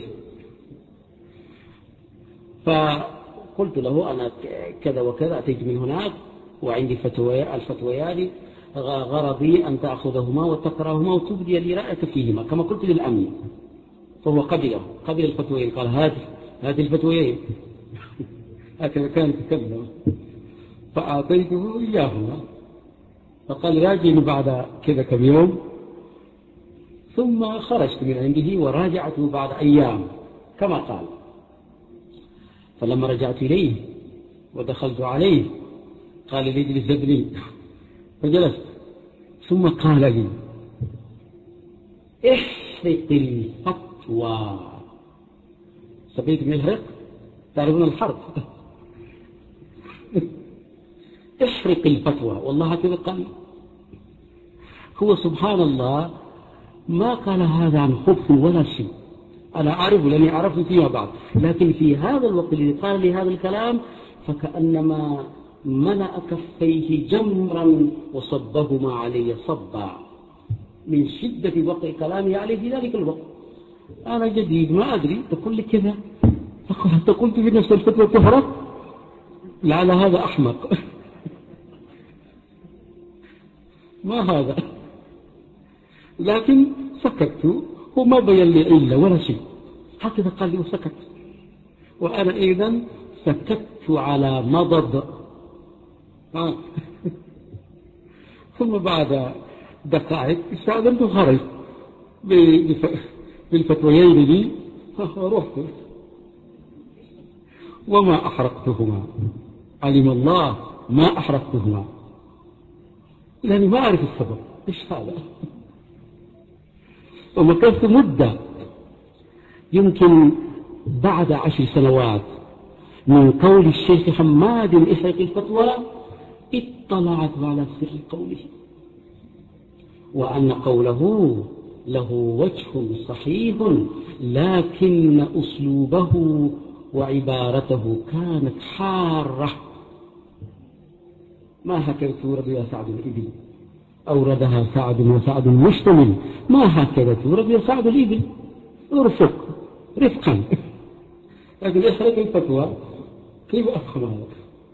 فقلت له أنا كذا وكذا أتيت من هناك وعندي فتوى الفتويان، غرضي أن تأخذهما وتقرأهما وتبدي لي رأيك فيهما كما قلت للأمين. فهو قبله قبل الفتوين، قال هذه هذه الفتوين هكذا كان يتكلم. فأعطيته إياهما فقال راجعني بعد كذا كم يوم، ثم خرجت من عنده وراجعته بعد أيام كما قال. فلما رجعت إليه ودخلت عليه قال لي اجلس ابني، فجلست. ثم قال لي احرق الفتوى. سبيت من الحرق، تعرفون الحرق احرق الفتوى، والله هكذا قال. هو سبحان الله ما قال هذا عن خبث ولا شيء، أنا أعرف لأني عرفت فيما بعد، لكن في هذا الوقت الذي قال لي هذا الكلام فكأنما ملأ كفيه جمرا وصبهما علي صبا من شدة وقع كلامي عليه في ذلك الوقت. أنا جديد ما أدري، تقول لي كذا، أنت قلت في نفس الفتوى تفرق، لعل هذا أحمق ما هذا. لكن سكت وما بين لي إلا ولا شيء، هكذا قال لي وسكت، وأنا أيضا سكت على مضض. آه. ثم بعد دقائق استأذنت وخرج بالفتويين لي ورحت وما أحرقتهما، علم الله ما أحرقتهما لأني ما أعرف السبب إيش هذا. ومكثت مدة يمكن بعد عشر سنوات من قول الشيخ حماد احرق الفتوى اطلعت على سر قوله، وأن قوله له وجه صحيح، لكن أسلوبه وعبارته كانت حارة. ما هكذا تورد يا سعد الإبل، أوردها سعد وسعد مشتمل، ما هكذا تورد يا سعد الإبل، ارفق رفقا. لكن يحرق الفتوى كيف أفهم هذا؟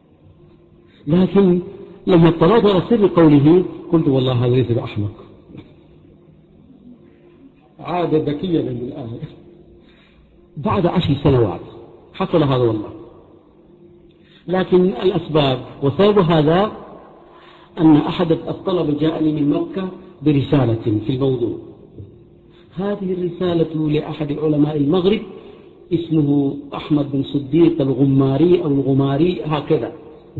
لكن لما اطلعت على سر قوله قلت والله هذا ليس بأحمق، عاد ذكيا من الآن. بعد عشر سنوات حصل هذا والله. لكن الأسباب وسبب هذا أن أحد الطلبة جاءني من مكة برسالة في الموضوع. هذه الرسالة لأحد علماء المغرب اسمه أحمد بن صديق الغماري أو الغماري هكذا،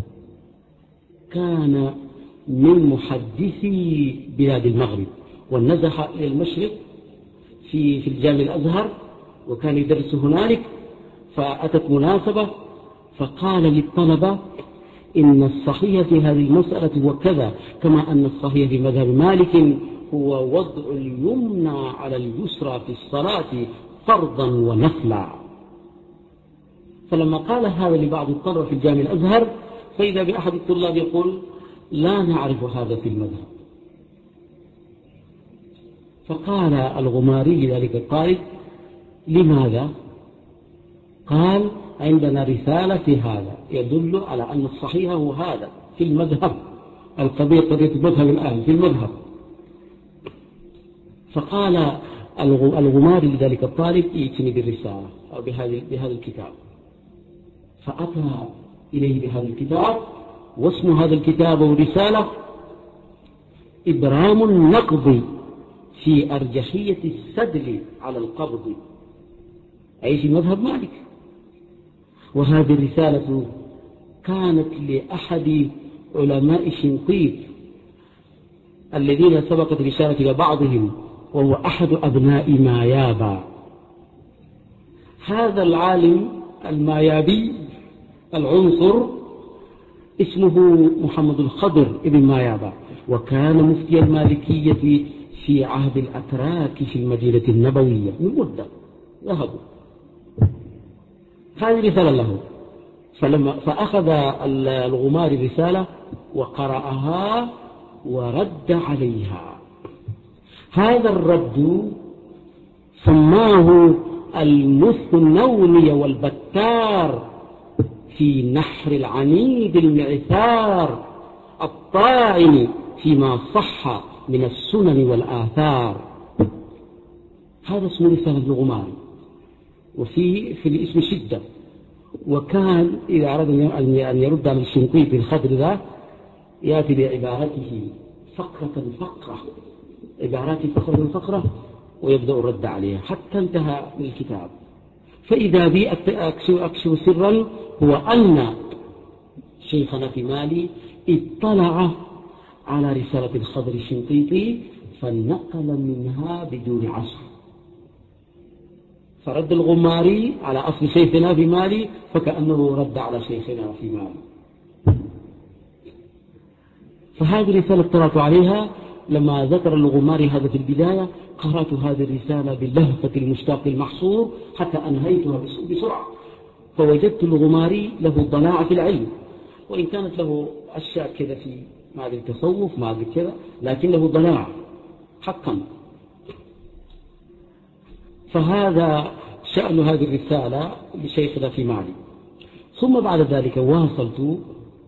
كان من محدثي بلاد المغرب ونزح إلى المشرق في في الجامع الأزهر وكان يدرس هنالك. فأتت مناسبة فقال للطلبة إن الصحيح في هذه المسألة هو كذا، كما أن الصحيح في مذهب مالك هو وضع اليمنى على اليسرى في الصلاة فرضا ونفلا. فلما قال هذا لبعض الطلبة في الجامع الأزهر فإذا بأحد الطلاب يقول لا نعرف هذا في المذهب. فقال الغماري لذلك الطالب لماذا؟ قال عندنا رسالة في هذا يدل على أن الصحيح هو هذا في المذهب، القضية قضية المذهب الآن في المذهب. فقال الغماري لذلك الطالب ائتني بالرسالة أو بهذا الكتاب، فأتى إليه بهذا الكتاب، واسم هذا الكتاب والرسالة إبرام النقض في أرجحية السدل على القبض، أي في مذهب مالك. وهذه الرسالة كانت لأحد علماء شنقيط الذين سبقت رسالة إلى بعضهم، وهو أحد أبناء مايابا. هذا العالم المايابي العنصر اسمه محمد الخضر ابن مايابا، وكان مفتي المالكية في عهد الأتراك في المدينة النبوية من مدة ذهبوا. هذه رسالة له. فلما فأخذ الغماري الرسالة وقرأها ورد عليها. هذا الرد سماه المثنوني والبتار في نحر العنيد المعثار الطاعن فيما صح من السنن والآثار. هذا اسم رسالة الغماري، وفي في الاسم شدة. وكان إذا أراد أن يرد على الشنقيطي الخضر ذا يأتي بعبارته فقرة فقرة، عبارات فقرة فقرة، ويبدأ الرد عليها حتى انتهى من الكتاب. فإذا بي أكشف سرا هو أن شيخنا في مالي اطلع على رسالة الخضر الشنقيطي فنقل منها بدون عصر، فرد الغماري على أصل شيخنا في مالي فكأنه رد على شيخنا في مالي. فهذه الرسالة اطلعت عليها لما ذكر الغماري هذا في البداية. قرأت هذه الرسالة باللهفة المشتاق المحصور حتى أنهيتها بسرعة، فوجدت الغماري له ضلاع في العلم، وإن كانت له أشياء كذا في ما أدري التصوف ما أدري كذا، لكن له ضلاع حقا. فهذا شأن هذه الرسالة لشيخنا في مالي. ثم بعد ذلك واصلت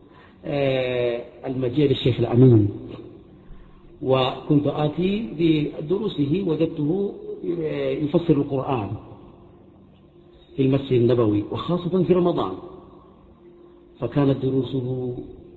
المجيء للشيخ الأمين، وكنت آتي بدروسه وجدته يفسر القرآن في المسجد النبوي وخاصة في رمضان. فكانت دروسه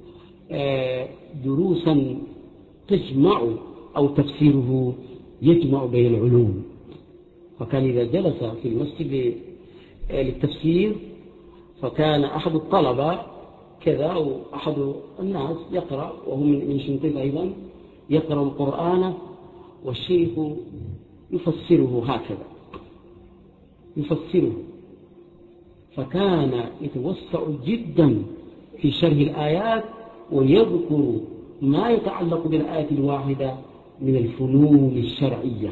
دروسا تجمع أو تفسيره يجمع بين العلوم. فكان إذا جلس في المسجد للتفسير فكان أحد الطلبة كذا أو أحد الناس يقرأ، وهم من شنقيط أيضا، يقرأ القرآن والشيخ يفسره هكذا يفسره. فكان يتوسع جدا في شرح الآيات ويذكر ما يتعلق بالآية الواحدة من الفنون الشرعية.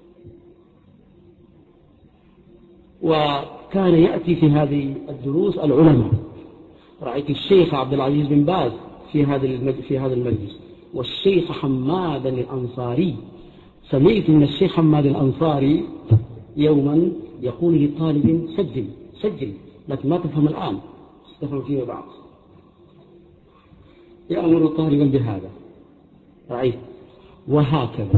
وكان يأتي في هذه الدروس العلماء. رأيت الشيخ عبد العزيز بن باز في هذا في هذا المجلس، والشيخ حماد الأنصاري. سمعت من الشيخ حماد الأنصاري يوما يقول لطالب: سجل سجل، لكن ما تفهم الآن، تفهم فيما بعد. يأمر طالبا بهذا. رأيت. وهكذا.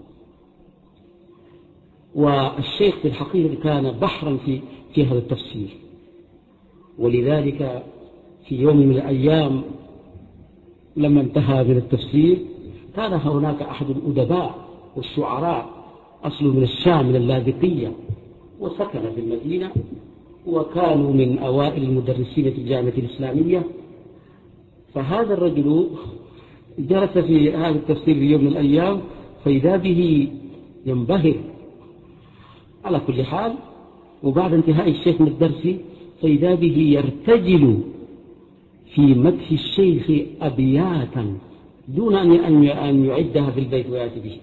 والشيخ في الحقيقة كان بحرا في في هذا التفسير، ولذلك في يوم من الأيام لما انتهى من التفسير كان هناك أحد الأدباء والشعراء، أصله من الشام من اللاذقية، وسكن في المدينة، وكانوا من أوائل المدرسين في الجامعة الإسلامية. فهذا الرجل جلس في هذا التفسير في يوم من الأيام، فإذا به ينبهر. على كل حال، وبعد انتهاء الشيخ من الدرس فإذا به يرتجل في مدح الشيخ أبياتا دون أن يعدها في البيت ويأتي به،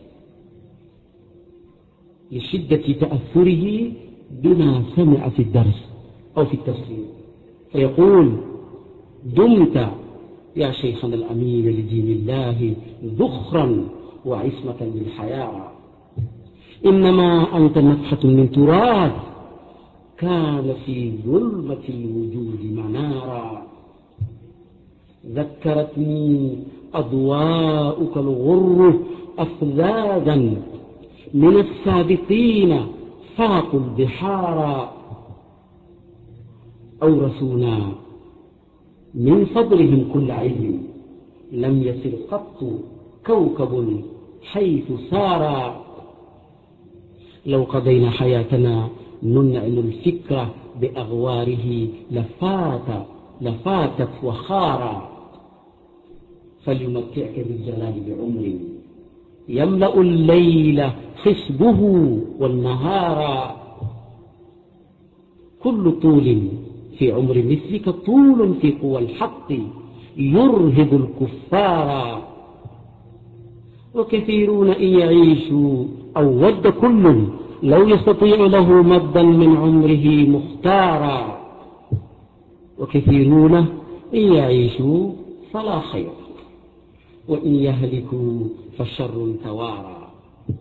لشدة تأثره بما سمع في الدرس أو في التفسير. فيقول: دمت يا شيخنا الأمين لدين الله ذخرا وعصمة للحياة، إنما أنت نفحة من تراب كان في ظلمة الوجود منارا، ذكرتني أضواءك الغر أفذاذا من السابقين فاقوا البحارا، أورثونا من فضلهم كل علم لم يسر قط كوكب حيث سارا، لو قضينا حياتنا ننعم الفكرة بأغواره لفات لفاتت وخارا، فليمتعك بالجلال بعمر يملأ الليل خسبه والنهار، كل طول في عمر مثلك طول في قوى الحق يرهب الكفار، وكثيرون إن يعيشوا أو ود كل لو يستطيع له مدا من عمره مختارا، وكثيرون إن يعيشوا فلا خير وإن يهلكوا فالشر توارى.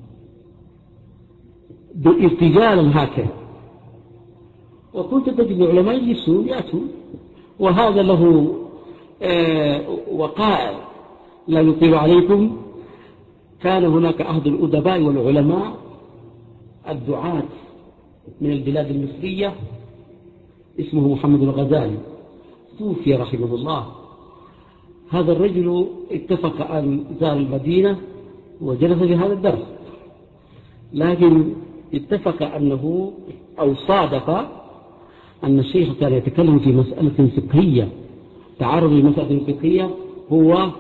ارتجالا هكذا. وكنت تجد العلماء يجلسون يأتون، وهذا له آه وقائع لا نطيل عليكم. كان هناك أحد الأدباء والعلماء الدعاة من البلاد المصرية اسمه محمد الغزالي، توفي رحمه الله. هذا الرجل اتفق أن زار المدينة وجلس في هذا الدرس، لكن اتفق أنه أو صادف أن الشيخ كان يتكلم في مسألة فقهية، تعرض لمسألة فقهية، هو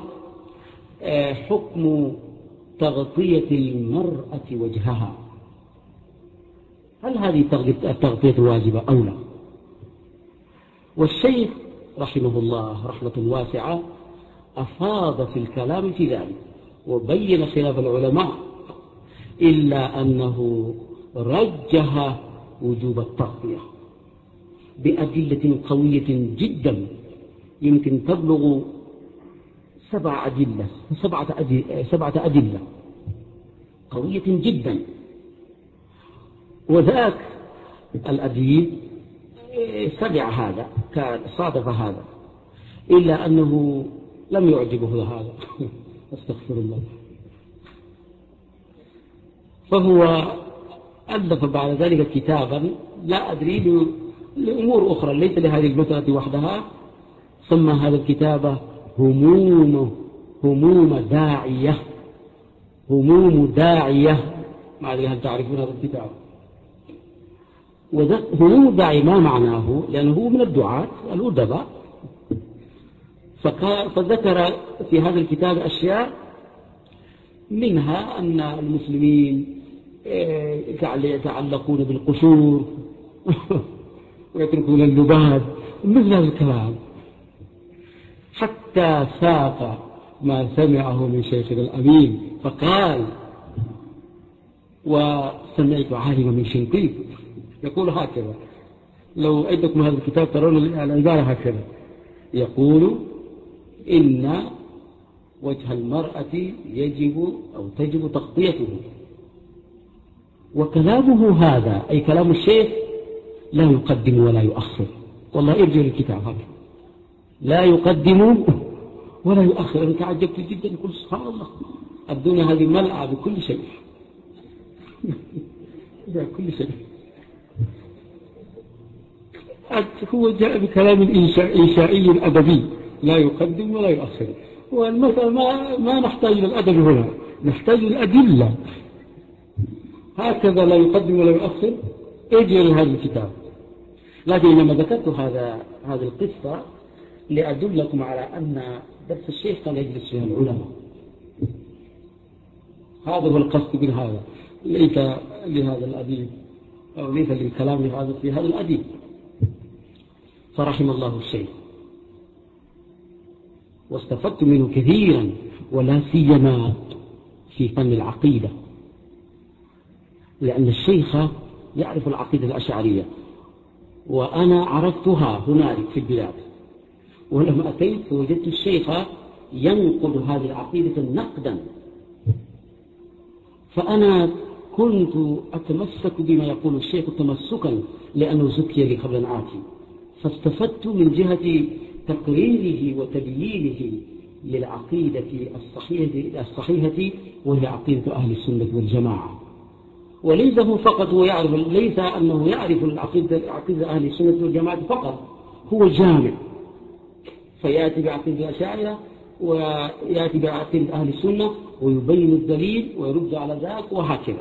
حكم تغطية المرأة وجهها، هل هذه التغطية واجبة أو لا؟ والشيخ رحمه الله رحمة واسعة أفاض في الكلام في ذلك وبين خلاف العلماء، إلا أنه رجح وجوب التغطية بأدلة قوية جدا، يمكن تبلغ سبع أدلة سبعة أدلة, سبعة أدلة قوية جدا. وذاك الأديب سمع هذا، كان صادف هذا، إلا أنه لم يعجبه هذا استغفر الله. فهو ألف بعد ذلك كتابا لا أدري لأمور أخرى ليس لهذه المسألة وحدها، سمى هذا الكتاب هموم هموم داعية هموم داعية ما أدري هل تعرفون هذا الكتاب؟ هموم داعية ما معناه؟ لأنه هو من الدعاة الأدباء، فذكر في هذا الكتاب أشياء منها أن المسلمين يتعلقون بالقشور ويتركون اللباد مثل هذا الكلام. حتى ساق ما سمعه من شيخنا الأمين فقال: وسمعت عالما من شنقيط يقول هكذا، لو عندكم هذا الكتاب ترون العبارة هكذا، يقول: إن وجه المرأة يجب أو تجب تغطيته. وكلامه هذا أي كلام الشيخ لا يقدم ولا يؤخر، والله ارجع للكتاب هذا، لا يقدم ولا يؤخر. أنا تعجبت جدا، يقول سبحان الله، الدنيا هذه ملأة بكل شيء بكل شيء. هو جاء بكلام إنشائي أدبي، لا يقدم ولا يؤخر. والمسألة ما, ما نحتاج إلى الأدب هنا، نحتاج الأدلة. هكذا لا يقدم ولا يؤخر، اجي لهذا الكتاب. لكن لما ذكرت هذا هذه القصة لأدلكم على أن درس الشيخ كان يجلس فيها العلماء. هذا هو القصد من هذا، ليس لهذا الأديب أو ليس للكلام لهذا في هذا الأديب. فرحم الله الشيخ واستفدت منه كثيرا، ولا سيما في فن العقيدة، لأن الشيخ يعرف العقيدة الأشعرية، وأنا عرفتها هنالك في البلاد. ولما أتيت فوجدت الشيخ ينقد هذه العقيدة نقدا، فأنا كنت أتمسك بما يقول الشيخ تمسكا، لأنه زكي لي قبل أن آتي، فاستفدت من جهة تقريره وتبيينه للعقيدة الصحيحة, الصحيحة وهي عقيدة أهل السنة والجماعة. وليس هو فقط هو يعرف، ليس أنه يعرف العقيدة عقيدة أهل السنة والجماعة فقط، هو جامع، فيأتي بعقيدة الأشاعرة ويأتي بعقيدة أهل السنة ويبين الدليل ويرد على ذاك وهكذا.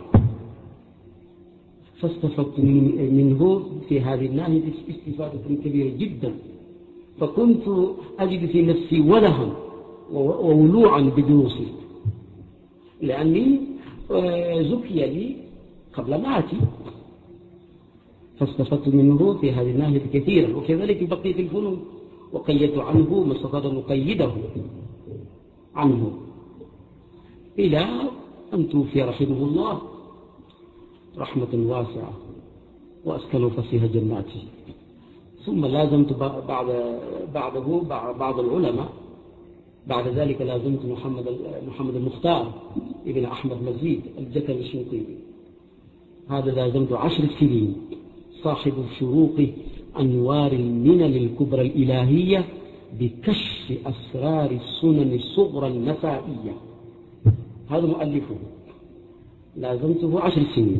فاستفدت منه في هذه الناحية استفادة كبيرة جدا، فكنت أجد في نفسي ولها وولوعا بدروسي، لأني زكي لي قبل ما آتي، فاستفدت منه في هذه الناحية كثيرا. وكذلك بقية الفنون، وقيدت عنه ما استطعت أن نقيده عنه إلى أن توفي رحمه الله رحمة واسعة وأسكنوا فسيح جناته. ثم لازمت بعد بعده بعض العلماء، بعد ذلك لازمت محمد محمد المختار ابن أحمد مزيد الجكل الشنقيطي، هذا لازمت عشر سنين، صاحب شروق أنوار المنن الكبرى الإلهية بكشف أسرار السنن الصغرى النسائية، هذا مؤلفه، لازمته عشر سنين.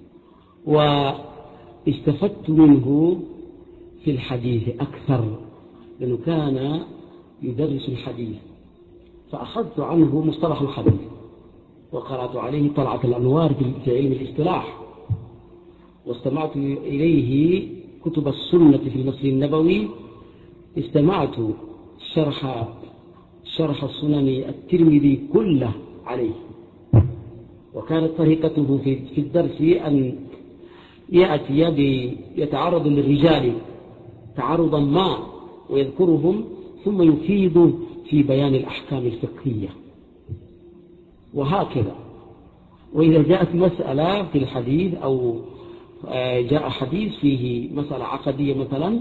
واستفدت منه في الحديث أكثر، لأنه كان يدرس الحديث، فأخذت عنه مصطلح الحديث، وقرأت عليه طلعة الأنوار في علم الاصطلاح، واستمعت إليه كتب السنة في المسجد النبوي، استمعت شرح شرح السنن الترمذي كله عليه. وكانت طريقته في الدرس أن يأتي يتعرض للرجال تعرضا ما ويذكرهم، ثم يفيد في بيان الأحكام الفقهية وهكذا. وإذا جاءت مسألة في الحديث أو جاء حديث فيه مسألة عقدية مثلا،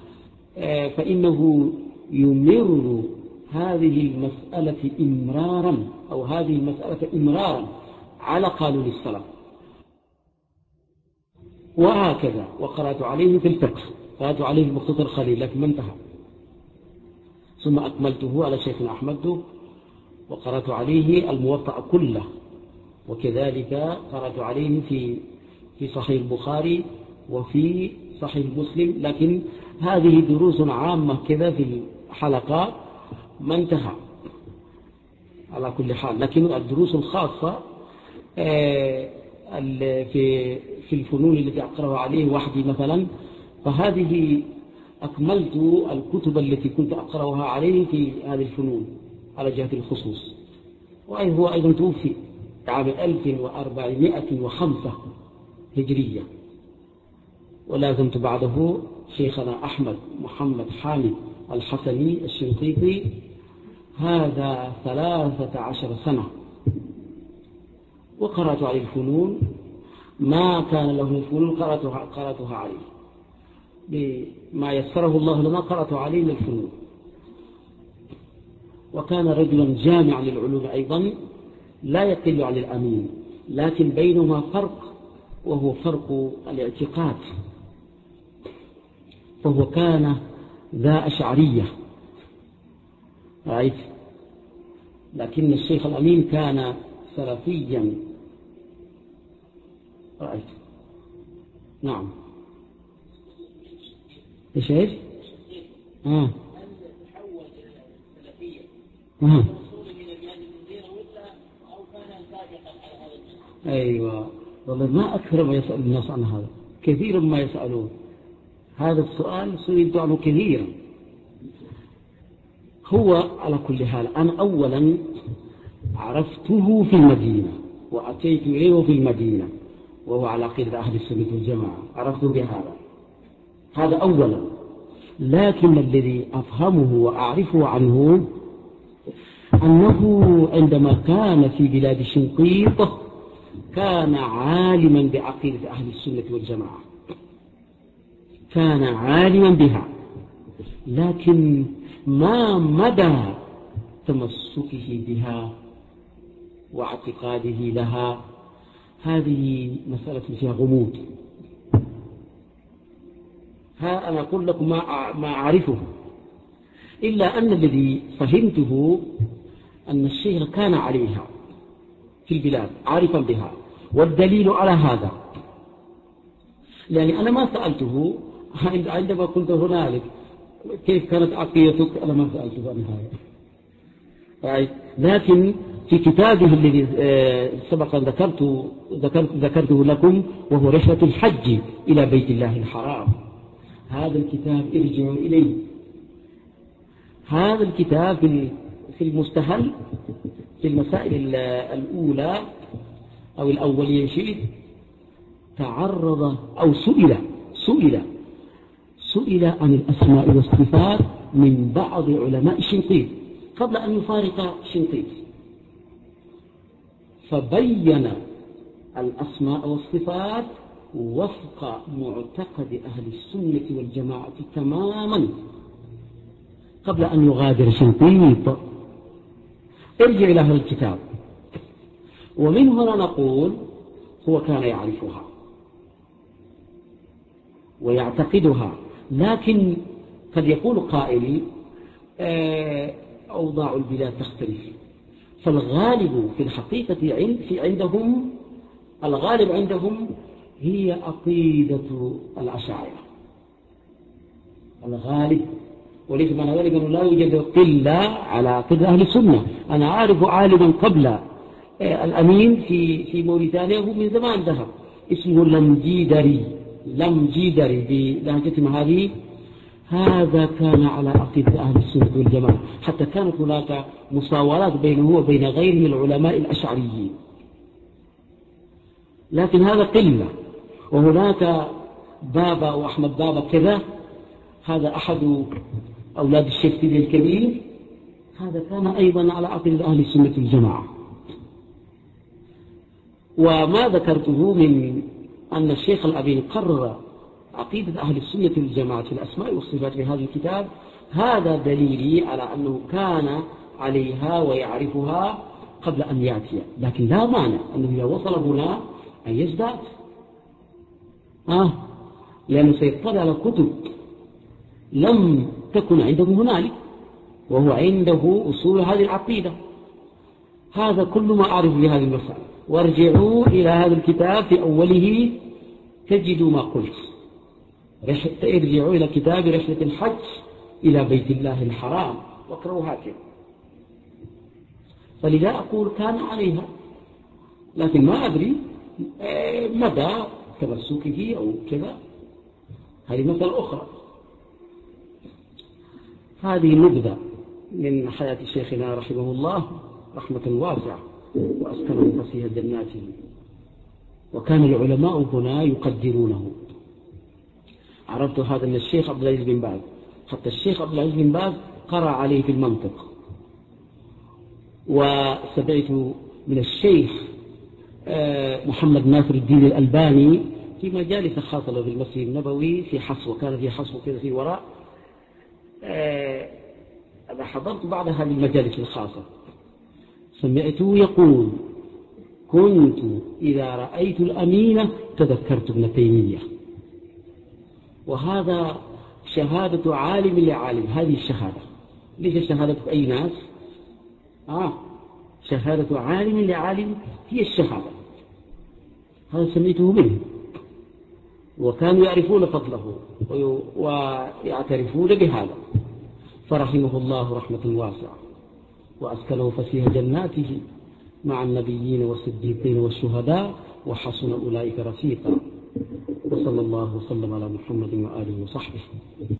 فإنه يمر هذه المسألة إمرارا أو هذه المسألة إمرارا على قانون السلف وهكذا. وقرأت عليه في الفقه، قرأت عليه المختصر الخليل لكن ما انتهى، ثم أكملته على شيخنا أحمد، وقرأت عليه الموطأ كله، وكذلك قرأت عليه في في صحيح البخاري وفي صحيح مسلم، لكن هذه دروس عامة كذا في الحلقات ما انتهى على كل حال. لكن الدروس الخاصة في في الفنون التي أقرأها عليه وحدي مثلا، فهذه أكملت الكتب التي كنت أقرأها عليه في هذه الفنون على جهة الخصوص. وهو أيضا توفي عام ألف وأربعمائة وخمسة هجرية، ولازمت بعده شيخنا أحمد محمد حامد الحسني الشنقيطي هذا ثلاثة عشر سنة، وقرأت عليه الفنون ما كان له الفنون قرأتها, قرأتها عليه بما يسره الله لما قرأت عليه من الفنون. وكان رجلا جامعا للعلوم أيضا لا يقل عن الأمين، لكن بينهما فرق، وهو فرق الاعتقاد. فهو كان ذا أشعرية، رأيت، لكن الشيخ الأمين كان سلفيا، رأيت. نعم. إيش إيش؟ آه. آه. أيوة، والله ما أكثر ما يسأل الناس عن هذا، كثير ما يسألون هذا السؤال، سئلت عنه كثيرا. هو على كل حال أنا أولا عرفته في المدينة وأتيت إليه في المدينة، وهو على عقيدة أهل السنة والجماعة، عرفته بهذا، هذا أولا. لكن الذي أفهمه وأعرفه عنه أنه عندما كان في بلاد الشنقيط كان عالما بعقيدة أهل السنة والجماعة، كان عالما بها، لكن ما مدى تمسكه بها واعتقاده لها هذه مسألة فيها غموض. ها أنا أقول لكم ما ما أعرفه، إلا أن الذي فهمته أن الشيخ كان عليها في البلاد عارفا بها، والدليل على هذا يعني أنا ما سألته عندما كنت هنالك كيف كانت عقيدتك، أنا ما سألته عن هذا. لكن في كتابه الذي سبق أن ذكرته, ذكرت ذكرته لكم، وهو رحلة الحج إلى بيت الله الحرام، هذا الكتاب ارجعوا إليه. هذا الكتاب في المستهل في المسائل الأولى أو الأولية شيء تعرض أو سئل سئل سئل عن الأسماء والصفات من بعض علماء الشنقيط قبل أن يفارق الشنقيط، فبين الأسماء والصفات وفق معتقد أهل السنة والجماعة تماما قبل أن يغادر الشنقيط. ارجع إلى هذا الكتاب، ومن هنا نقول هو كان يعرفها ويعتقدها، لكن قد يقول قائل أوضاع البلاد تختلف، فالغالب في الحقيقة في عندهم الغالب عندهم هي عقيدة الأشاعرة الغالب، وليس معنى ذلك أنه لا يوجد قلة على عقيدة أهل السنة. أنا أعرف عالما قبل الأمين في في موريتانيا، هو من زمان ذهب، اسمه لمجيدري لمجيدري بلهجتهم هذه، هذا كان على عقيدة أهل السنة والجماعة، حتى كانت هناك مصاورات بينه وبين غيره من العلماء الأشعريين، لكن هذا قلة. وهناك بابا وأحمد بابا كذا، هذا أحد أولاد الشيخ سيدي الكبير، هذا كان أيضا على عقيدة أهل السنة والجماعة. وما ذكرته من أن الشيخ الأبين قرر عقيدة أهل السنة والجماعة في الأسماء والصفات في هذا الكتاب، هذا دليلي على أنه كان عليها ويعرفها قبل أن يأتي، لكن لا مانع أنه إذا وصل هنا أن يزداد، آه لأنه سيطلع على كتب لم تكن عنده هنالك، وهو عنده أصول هذه العقيدة. هذا كل ما أعرف بهذه المسألة، وارجعوا إلى هذا الكتاب في أوله تجدوا ما قلت، ارجعوا إلى كتاب رحلة الحج إلى بيت الله الحرام واقرأوا هكذا. فلذا أقول كان عليها، لكن ما أدري مدى تمسكه أو كذا، هذه مسألة أخرى. هذه نبذة من حياة شيخنا رحمه الله رحمة واسعة، وأسكنه فسيح جناته، وكان العلماء هنا يقدرونه. عرفت هذا من الشيخ عبد العزيز بن باز، حتى الشيخ عبد العزيز بن باز قرأ عليه في المنطق. وسمعت من الشيخ محمد ناصر الدين الألباني في مجالس خاصة له في المسجد النبوي في حصوة، كان في حصوة كذا في وراء، أنا حضرت بعض هذه المجالس الخاصة، سمعته يقول: كنت إذا رأيت الأمينة تذكرت ابن تيمية. وهذا شهادة عالم لعالم، هذه الشهادة ليس شهادة أي ناس، آه شهادة عالم لعالم هي الشهادة. هذا سمعته منه، وكانوا يعرفون فضله ويعترفون بهذا، فرحمه الله رحمة واسعة، وأسكنه فسيح جناته مع النبيين والصديقين والشهداء، وحسن أولئك رفيقا. وصلى الله وسلم على محمد وآله وصحبه.